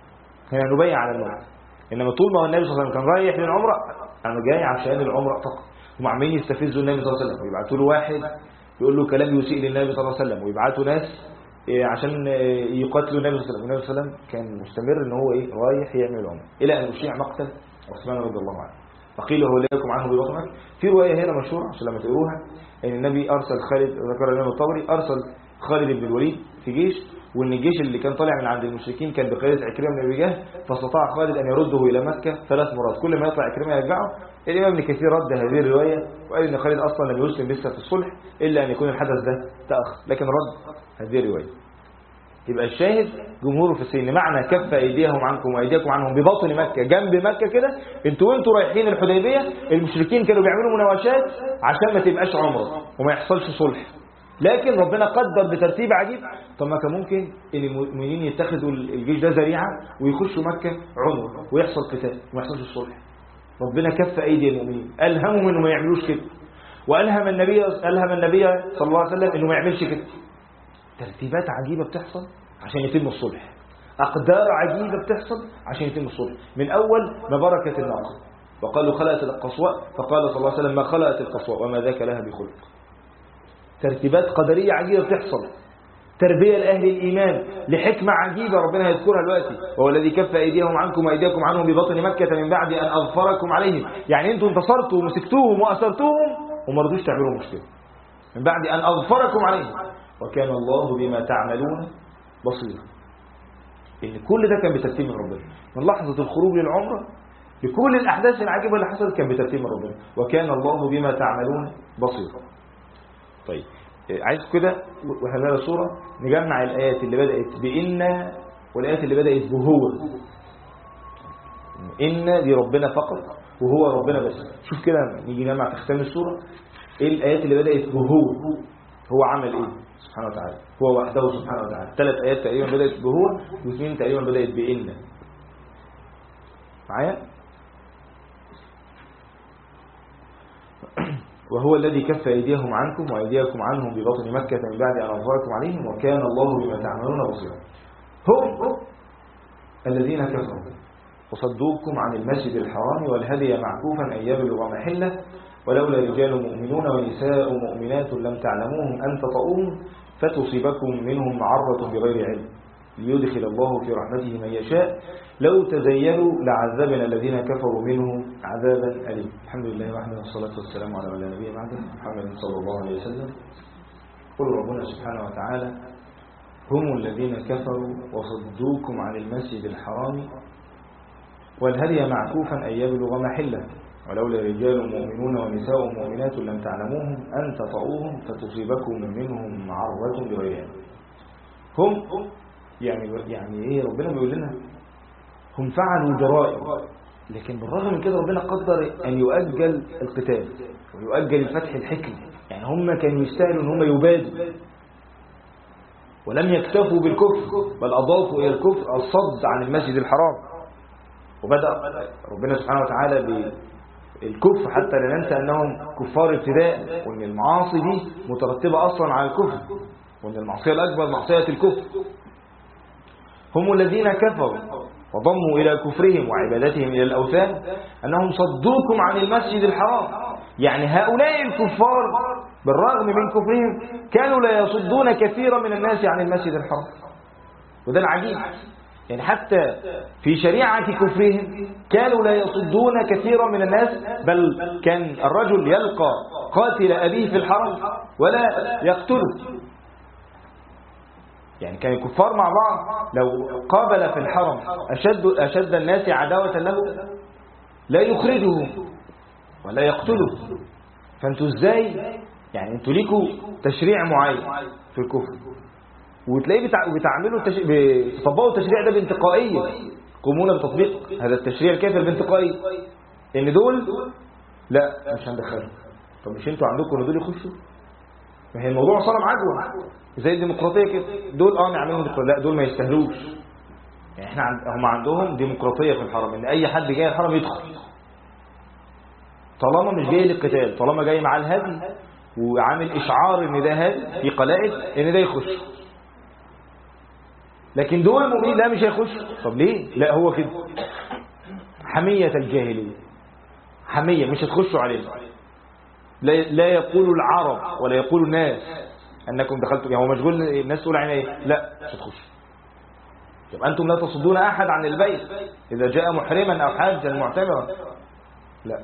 هنا نبيع على الموت. انما طول ما هو النبي صلى الله عليه وسلم كان رايح للعمره، انا جاي عشان العمره فقط. هم عمالين يستفزوا النبي صلى الله عليه وسلم، ويبعتوا له واحد يقول له كلام يسيء للنبي صلى الله عليه وسلم، ويبعتوا ناس عشان يقاتلوا النبي صلى الله عليه وسلم. والنبي صلى الله عليه وسلم كان مستمر ان هو رايح يعمل العمره، الى ان اشيع مقتل عثمان رضي الله عنه. فقيل هو ليكم عنه ببطنك. في روايه هنا مشهوره عشان لما تقروها، ان النبي ارسل خالد، ذكر الامام الطبري، ارسل خالد بن الوليد في جيش، وان الجيش اللي كان طالع من عند المشركين كان بقياده عكرمه بن ابي جهل، فاستطاع خالد ان يرده الى مكه 3 مرات، كل ما يطلع عكرمه يرجعه. الامام ابن كثير رد هذه الروايه وقال ان خالد اصلا لم يسلم لسه في الصلح الا ان يكون الحدث ده تاخر، لكن رد هذه الروايه. يبقى الشاهد جمهور المفسرين معنى كف ايديهم عنكم وايديكم عنهم بباطن مكه، جنب مكه كده. انتوا وانتوا رايحين الحديبيه المشركين كانوا بيعملوا مناوشات عشان ما تبقاش عمره وما يحصلش صلح، لكن ربنا قدر بترتيب عجيب. طب ما كان ممكن ان المؤمنين يتخذوا الجيش ده ذريعه ويخشوا مكه عمره ويحصل قتال وما يحصلش صلح. ربنا كف ايدي المؤمنين، الهمهم انه ما يعملوش كده، والهم النبي صلى الله عليه وسلم انه ما يعملش كده. ترتيبات عجيبه بتحصل عشان يتم الصلح، اقدار عجيبه بتحصل عشان يتم الصلح. من اول ما بركه الناقه وقالوا خلقت القصواء، فقال صلى الله عليه وسلم ما خلقت القصواء وما ذاك لها بخلق. ترتيبات قدريه عجيبه بتحصل، تربيه لاهل الايمان لحكمه عجيبه ربنا يذكرها دلوقتي. وهو الذي كف ايديهم عنكم وايديكم عنهم ببطن مكه من بعد ان اظفركم عليهم. يعني انتم انتصرتوا ومسكتوهم واسرتوهم وما رضوش تعملوا مشكله، من بعد ان اظفركم عليهم وكان الله بما تعملون بصيرا. ان كل ده كان بترتيب من ربنا، من لحظه الخروج للعمره لكل الاحداث العجيبه اللي حصلت كان بترتيب من ربنا، وكان الله بما تعملون بصيرا. طيب عايز كده وهذا صوره نجمع الايات اللي بدات بان والايات اللي بدات بهو. ان دي ربنا فقط وهو ربنا بس. شوف كده نيجي نجمع في ختام الصوره ايه الايات اللي بدات بهو. هو عمل ايه سبحانه وتعالى، هو وحده سبحانه وتعالى. 3 آيات تقريبا بدأت بهو و2 تقريبا بدأت بإن. معايا؟ وهو الذي كف أيديهم عنكم وأيديكم عنهم ببطن مكة من بعد أن أظفركم عليهم وكان الله بما تعملون بصيرا. هم الذين كفروا وصدوكم عن المسجد الحرام والهدي معكوفا أن يبلغ محله ولولا رجال مؤمنون ونساء مؤمنات لم تعلموهم أن تطؤوهم فتصيبكم منهم معرة بغير علم ليدخل الله في رحمته من يشاء لو تزينوا لعذبنا الذين كفروا منهم عذابا أليم. الحمد لله وحده والصلاة والسلام على من لا نبي بعده محمد صلى الله عليه وسلم. قل ربنا سبحانه وتعالى هم الذين كفروا وصدوكم عن المسجد الحرام والهدي معكوفا أن يبلغ محله ولولا رجال مؤمنون ونساء مؤمنات لم تعلموهم أن تطؤوهم فتصيبكم منهم معرة بغير علم. هم يعني ايه ربنا بيقول لنا هم فعلوا جرائم، لكن بالرغم من كده ربنا قدر أن يؤجل القتال ويؤجل الفتح الحكمي. يعني هم كانوا يستاهلوا ان هم يبادوا ولم يكتفوا بالكفر بل أضافوا إلى الكفر الصد عن المسجد الحرام. وبدأ ربنا سبحانه وتعالى بالكفر حتى لا ننسى أنهم كفار ابتداء، وأن المعاصي دي مترتبة أصلا على الكفر، وأن المعصية الأكبر معصية الكفر. هم الذين كفروا وضموا إلى كفرهم وعبادتهم إلى الأوثان أنهم صدوكم عن المسجد الحرام. يعني هؤلاء الكفار بالرغم من كفرهم كانوا لا يصدون كثيرا من الناس عن المسجد الحرام. وده العجيب، يعني حتى في شريعة كفرهم كانوا لا يصدون كثيرا من الناس، بل كان الرجل يلقى قاتل أبيه في الحرم ولا يقتله. يعني كان الكفار مع بعض لو قابل في الحرم أشد الناس عداوة له لا يخرجه ولا يقتله. فانتوا ازاي يعني انتوا ليكوا تشريع معين في الكفر وتلاقيه بتعملوا بتطبقوا التشريع ده بانتقائية، قومون بتطبيق هذا التشريع الكافر بانتقائية، ان دول لا مش هندخلهم. طب مش انتوا عندكم ان دول يخشوا؟ ما هي الموضوع صار عجوة زي الديمقراطية كده، دول نعملهم لا دول ما يستاهلوش. يعني احنا هم عندهم ديمقراطية في الحرم ان اي حد جاي الحرم يدخل طالما مش جاي للقتال، طالما جاي مع الهدي وعامل اشعار ان ده هدي في قلائد ان ده يخش. لكن دول المؤمنين لا مش هيخشوا. طب ليه؟ لا هو كده حمية الجاهلية، حمية مش هتخشوا علينا. لا يقول العرب ولا يقول الناس أنكم دخلتم، يعني هو مشغول الناس تقول عين ايه؟ لا مش هتخشوا. طب أنتم لا تصدون أحد عن البيت إذا جاء محرما أو حاجا معتمرا، لا.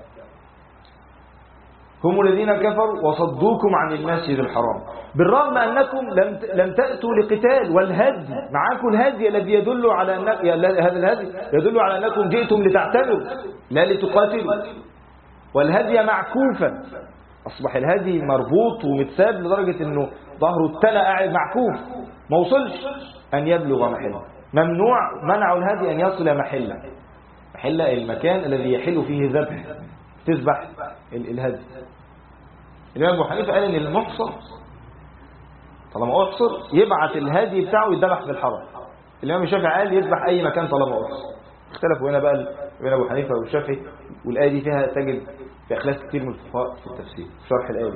هم الذين كفروا وصدوكم عن المسجد الحرام، بالرغم أنكم لم تأتوا لقتال، والهدي معكم، الهدي الذي يدل على أن هذا الهدي يدل على أنكم جئتم لتعتمروا لا لتقاتلوا، والهدي معكوفا، أصبح الهدي مربوط ومتساب لدرجة أنه ظهره التلى قاعد معكوف ما وصلش أن يبلغ محله. ممنوع، منعوا الهدي أن يصل محله، محله المكان الذي يحل فيه ذبح تذبح الهدي. الإمام أبو حنيفة قال إن المحصر طالما أحصر يبعث الهدي بتاعه يذبح في الحرم. الإمام الشافعي قال يذبح أي مكان طالما أحصر. اختلفوا هنا بقى بين أبو حنيفة والشافعي، والآية دي فيها تجد في خلاف كتير من الفقهاء في التفسير شرح الآية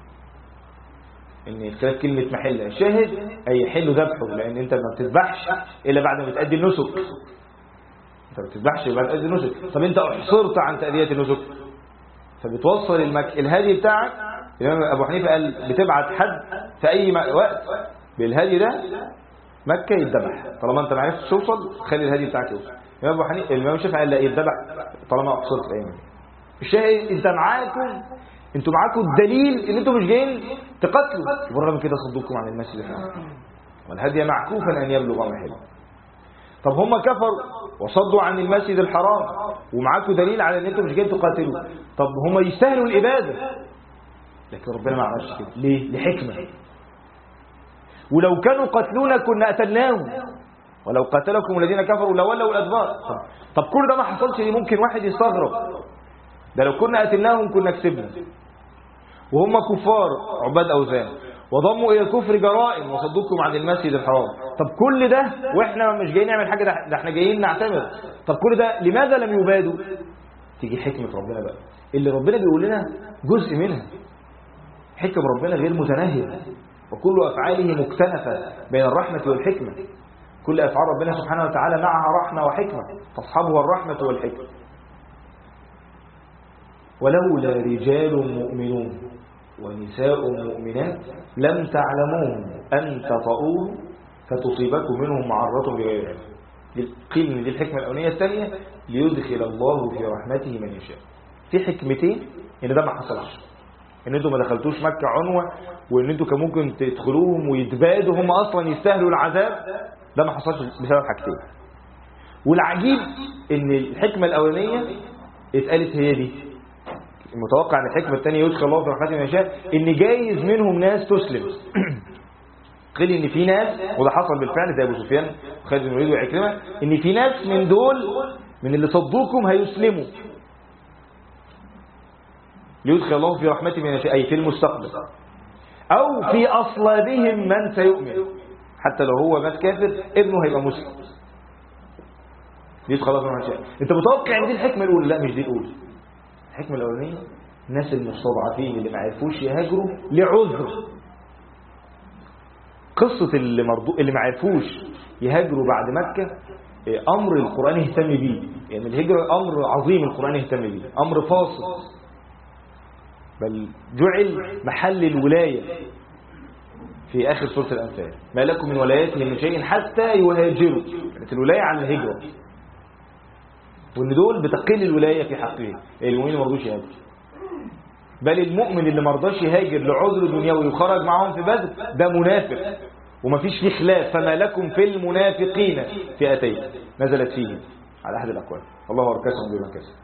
إن اختلاف كلمة محلة، الشاهد أي يحل ذبحه، لأن أنت ما بتذبحش إلا بعد ما تأدي النسك، أنت ما بتذبحش بعد ما تأدي النسك. طب أنت أحصرت عن تأدية النسك فبتوصل الهدي بتاعك. الإمام أبو حنيفة قال بتبعت حد في أي وقت بالهدي ده مكة يتذبح، طالما أنت ما عرفتش توصل خلي الهدي بتاعك يوصل. الإمام أبو حنيفة الإمام الشافعي قال لا يتذبح طالما أحصرت في أي مكان. الشاهد أنت انتوا معاكم الدليل ان انتوا مش جايين تقتلوا، بالرغم كده صدوكم عن المسجد الحرام والهدي معكوفا ان يبلغ محله. طب هم كفروا وصدوا عن المسجد الحرام ومعاكم دليل على ان انتوا مش جايين تقاتلوا، طب هم يستاهلوا الاباده، لكن ربنا ما عملش كده. ليه؟ لحكمه. ولو كانوا قتلونا كنا قتلناهم، ولو قاتلكم الذين كفروا لولوا الادبار. طب كل ده ما حصلش ليه؟ ممكن واحد يستغرب، ده لو كنا قتلناهم كنا كسبنا، وهم كفار عباد أوثان وضموا إلى الكفر جرائم وصدوكم عن المسجد الحرام. طب كل ده وإحنا مش جايين نعمل حاجة، ده إحنا جايين نعتمر. طب كل ده لماذا لم يبادوا؟ تيجي حكمة ربنا بقى اللي ربنا بيقول لنا جزء منها. حكم ربنا غير متناهية، وكل أفعاله مكتنفة بين الرحمة والحكمة. كل أفعال ربنا سبحانه وتعالى معها رحمة وحكمة تصحبها الرحمة والحكمة. ولولا رجال مؤمنون ونساء مؤمنات لم تعلموهم أن تطؤوهم فتصيبكم منهم معرة بغير علم. قيل من دي الحكمة الأولية. الثانية ليدخل الله في رحمته من يشاء. في حكمتين إن ده ما حصلش، إن أنتم ما دخلتوش مكة عنوة، وإن أنتم كان ممكن تدخلوهم ويتبادوا هم أصلا يستاهلوا العذاب. ده ما حصلش بسبب حاجتين. والعجيب إن الحكمة الأولانية اتقالت هي دي، المتوقع ان الحكمه الثانيه يدخل الله في رحمته من يشاء، ان جايز منهم ناس تسلم. قيل ان في ناس، وده حصل بالفعل زي ابو سفيان وخالد بن الوليد وعكرمه، ان في ناس من دول من اللي صدوكم هيسلموا ليدخل الله في رحمته من يشاء، اي في المستقبل، او في اصلابهم من سيؤمن، حتى لو هو مات كافر ابنه هيبقى مسلم ليدخل الله في رحمته من يشاء. انت متوقع ان دي الحكمه الاولى؟ لا مش دي الاولى. الحكمة الأولانية الناس المستضعفين اللي ما عرفوش يهاجروا لعذر. قصة اللي ما عرفوش يهاجروا بعد مكة أمر القرآن يهتم بيه، يعني الهجرة أمر عظيم القرآن يهتم بيه، أمر فاصل، بل جعل محل الولاية في آخر سورة الأنفال. ما لكم من ولايتهم من شيء حتى يهاجروا. كانت الولاية على الهجرة، وان دول بتقل الولايه في حقهم. المؤمنين ما رضوش يهاجروا، بل المؤمن اللي ما رضاش يهاجر لعذر دنيوي وخرج معاهم في بدر ده منافق، ومفيش فيه خلاف. فما لكم في المنافقين فئتين نزلت فيهم على احد الاقوال الله اركسهم بما كسبوا.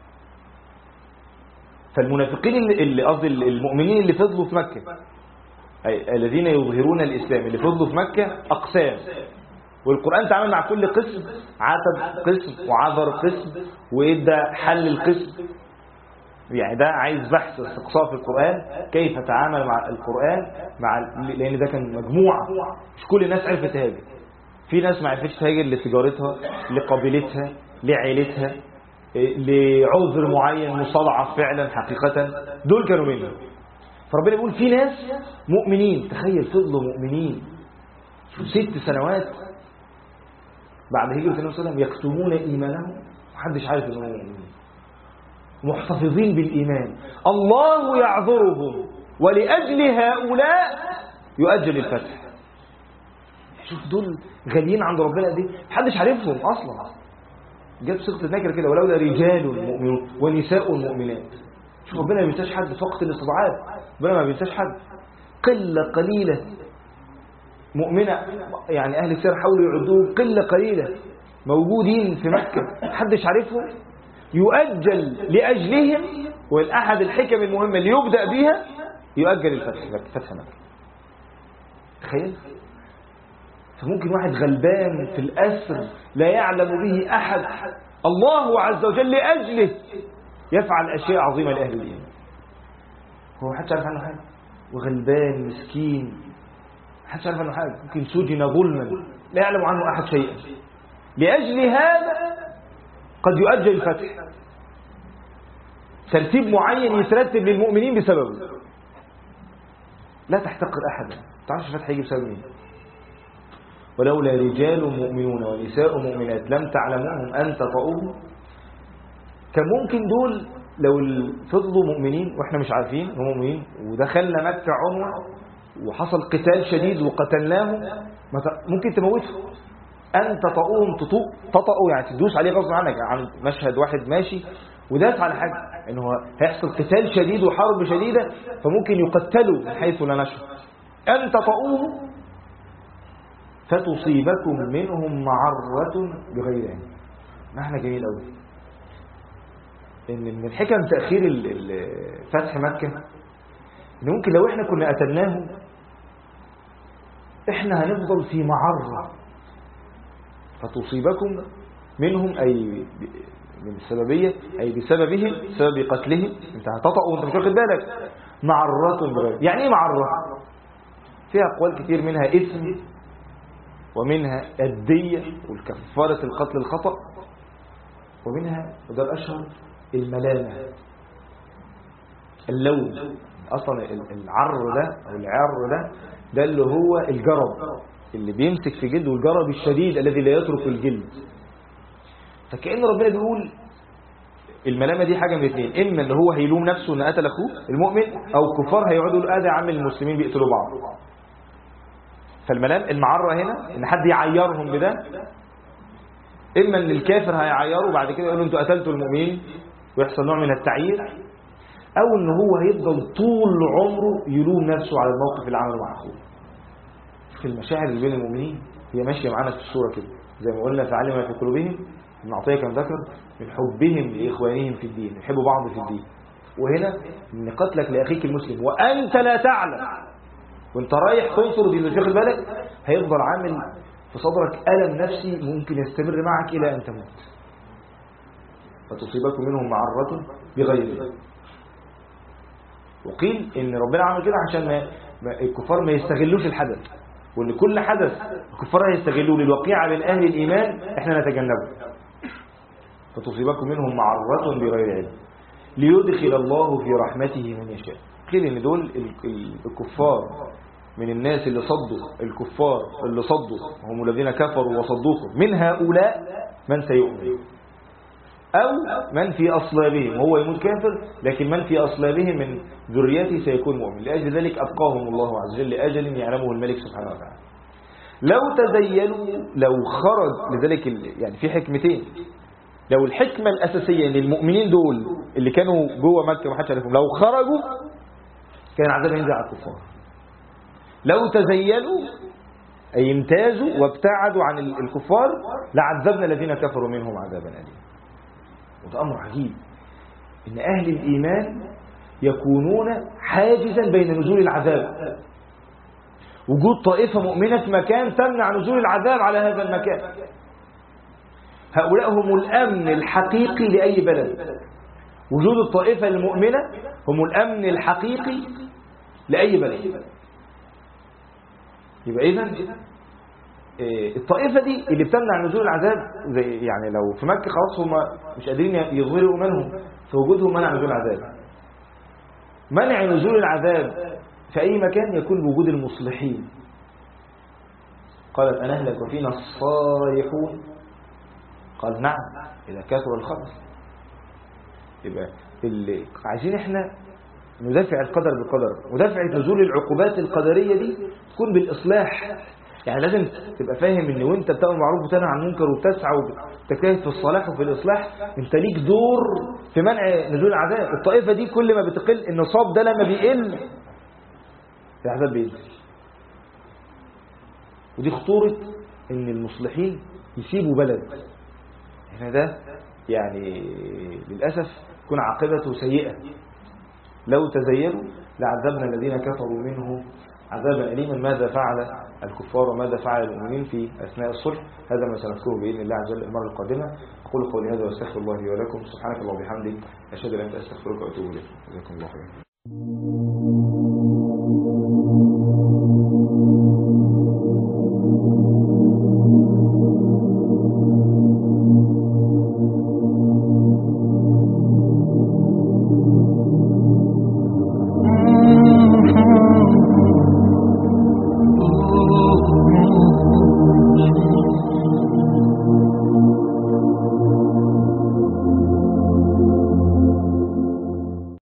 فالمنافقين اللي قصدي المؤمنين اللي فضلوا في مكه، أي الذين يظهرون الاسلام اللي فضلوا في مكه اقسام، والقرآن تعامل مع كل قسم، عاتب قسم وعذر قسم وإدى حل القسم. يعني ده عايز بحث استقصاء في القرآن كيف تعامل مع القرآن لأن ده كان مجموعة، مش كل الناس عرفت تهاجر. في ناس ما عرفتش تهاجر لتجارتها، لقبيلتها، لعائلتها، لعذر معين مستضعف فعلا حقيقة، دول كانوا منهم. فربنا يقول في ناس مؤمنين، تخيل فضلوا مؤمنين 6 سنوات بعد هجرة النبي صلى الله عليه وسلم يكتمون إيمانهم، محدش عارف إنهم مؤمنين، محتفظين بالإيمان، الله يعذرهم ولأجل هؤلاء يؤجل الفتح. شوف دول غاليين عند ربنا دي، محدش عارفهم أصلا، جاب صيغة النكرة كده، ولولا رجال مؤمنون ونساء مؤمنات. شوف ربنا ما بينساش حد فقط الاستضعاف، ربنا ما بينساش حد. قلة قليلة مؤمنة، يعني أهل السير حاولوا يعدوهم قلة قليلة موجودين في مكة محدش عارفهم، يؤجل لأجلهم، والأحد الحكم المهمة اللي يبدأ بها يؤجل فتح مكة. تخيل، فممكن واحد غلبان في الأسر لا يعلم به أحد، الله عز وجل لأجله يفعل أشياء عظيمة لأهل الإيمان، هو محدش عارف عنه حاجة، وغلبان مسكين محدش عارف عنه حاجة، ممكن سجن ظلما لا يعلم عنه أحد شيئا، لأجل هذا قد يؤجل الفتح، ترتيب معين يترتب للمؤمنين بسببه. لا تحتقر أحدا، ما تعرفش الفتح يجي بسبب مين. ولولا رجال مؤمنون ونساء مؤمنات لم تعلموهم أن تطؤوهم، كان ممكن دول لو فضلوا مؤمنين واحنا مش عارفين هم مؤمنين، ودخلنا مكة عنوة وحصل قتال شديد وقتلناهم، ممكن تموتهم. أن تطؤوهم، تطؤوا يعني تدوس عليه غصب عنك، عن مشهد واحد ماشي وداس على حاجة، إنه هيحصل قتال شديد وحرب شديدة فممكن يقتلوا من حيث لا نشعر. أن تطؤوهم فتصيبكم منهم معرة بغير علم. معنى جميل قوي، إن من الحكم تأخير فتح مكة إن ممكن لو إحنا كنا قتلناهم إحنا هنفضل في معرة، فتصيبكم منهم أي من السببية أي بسببهم، بسبب قتلهم، أنت هتطأ وأنت مش واخد بالك، معرة بغير. يعني إيه معرة؟ فيها أقوال كتير، منها إثم ومنها الدية والكفارة القتل الخطأ، ومنها وده الأشهر الملامة، اللون. أصلا العر ده أو العر ده اللي هو الجرب اللي بيمسك في جلد، والجرب الشديد الذي لا يترك الجلد. فكأن ربنا بيقول الملامة دي حاجة من الاثنين، إما اللي هو هيلوم نفسه إن قتل أخوه المؤمن، أو كفار هيقعدوا الآذى عم المسلمين بيقتلوا بعض. فالملام المعرة هنا إن حد يعيرهم بده، إما إن الكافر هيعيره بعد كده يقول له أنتوا قتلتوا المؤمنين ويحصل نوع من التعيير، أو إن هو هيفضل طول عمره يلوم نفسه على الموقف اللي عمله مع أخوه. في المشاعر اللي بين المؤمنين هي ماشية معانا في الصورة كده، زي ما قلنا فعلم ما في قلوبهم، ابن عطية كان ذكر من حبهم لإخوانهم في الدين، يحبوا بعض في الدين. وهنا إن قتلك لأخيك المسلم وأنت لا تعلم، وانت رايح تنصر دين مش واخد بالك، هيفضل عامل في صدرك ألم نفسي ممكن يستمر معك إلى أن تموت. فتصيبكم منهم معرة بغير. وقيل إن ربنا عمل كده عشان الكفار ما يستغلوش الحدث، وإن كل حدث الكفار يستغلوه للوقيعة بين أهل الإيمان إحنا نتجنبه. فتصيبكم منهم معرة بغير علم ليدخل الله في رحمته من يشاء. قيل إن دول الكفار من الناس اللي صدوا، الكفار اللي صدوا هم الذين كفروا وصدوكم، من هؤلاء من سيؤمن، أو من في أصلابهم، هو يموت كافر لكن من في أصلابهم من ذريته سيكون مؤمن. لأجل ذلك أبقاهم الله عز وجل لأجل يعلمه الملك سبحانه وتعالى. لو تزيلوا، لو خرج، لذلك يعني في حكمتين. لو الحكمة الأساسية ان المؤمنين دول اللي كانوا جوه مكة ما حدش عارفهم، لو خرجوا كان العذاب ينزل على الكفار. لو تزيلوا أي امتازوا وابتعدوا عن الكفار لعذبنا الذين كفروا منهم عذابا أليما. وده أمر عجيب إن أهل الإيمان يكونون حاجزا بين نزول العذاب. وجود طائفة مؤمنة في مكان تمنع نزول العذاب على هذا المكان. هؤلاء هم الأمن الحقيقي لأي بلد. وجود الطائفة المؤمنة هم الأمن الحقيقي لأي بلد. يبقى إذن الطائفة دي اللي بتمنع نزول العذاب، زي يعني لو في مكة خلاص هم مش قادرين يظهروا إيمانهم، فوجودهم منع نزول العذاب. منع نزول العذاب في أي مكان يكون بوجود المصلحين. قالت أنهلك وفينا الصالحون قال نعم إذا كثر الخبث. يبقى اللي عايزين احنا ندافع القدر بالقدر، ودافع نزول العقوبات القدرية دي تكون بالإصلاح. يعني لازم تبقى فاهم ان وانت بتأمر معروف وتنهى عن المنكر وبتسعى وبتجتهد في الصلاح وفي الإصلاح، انت ليك دور في منع نزول العذاب. الطائفة دي كل ما بتقل النصاب ده لما بيقل العذاب بينزل. ودي خطورة ان المصلحين يسيبوا بلد. هنا ده يعني للأسف تكون عاقبته سيئة. لو تزينوا لعذبنا الذين كفروا منه عذابا أليما. ماذا فعل الكفار وماذا فعل المؤمنين في أثناء الصلح؟ هذا ما سنذكره بإذن الله عز وجل المرة القادمة. أقول قولي هذا واستغفر الله لي ولكم. سبحانك اللهم وبحمدك، أشهد أن لا إله إلا أنت، أستغفرك وأتوب إليك. جزاكم الله خيرا.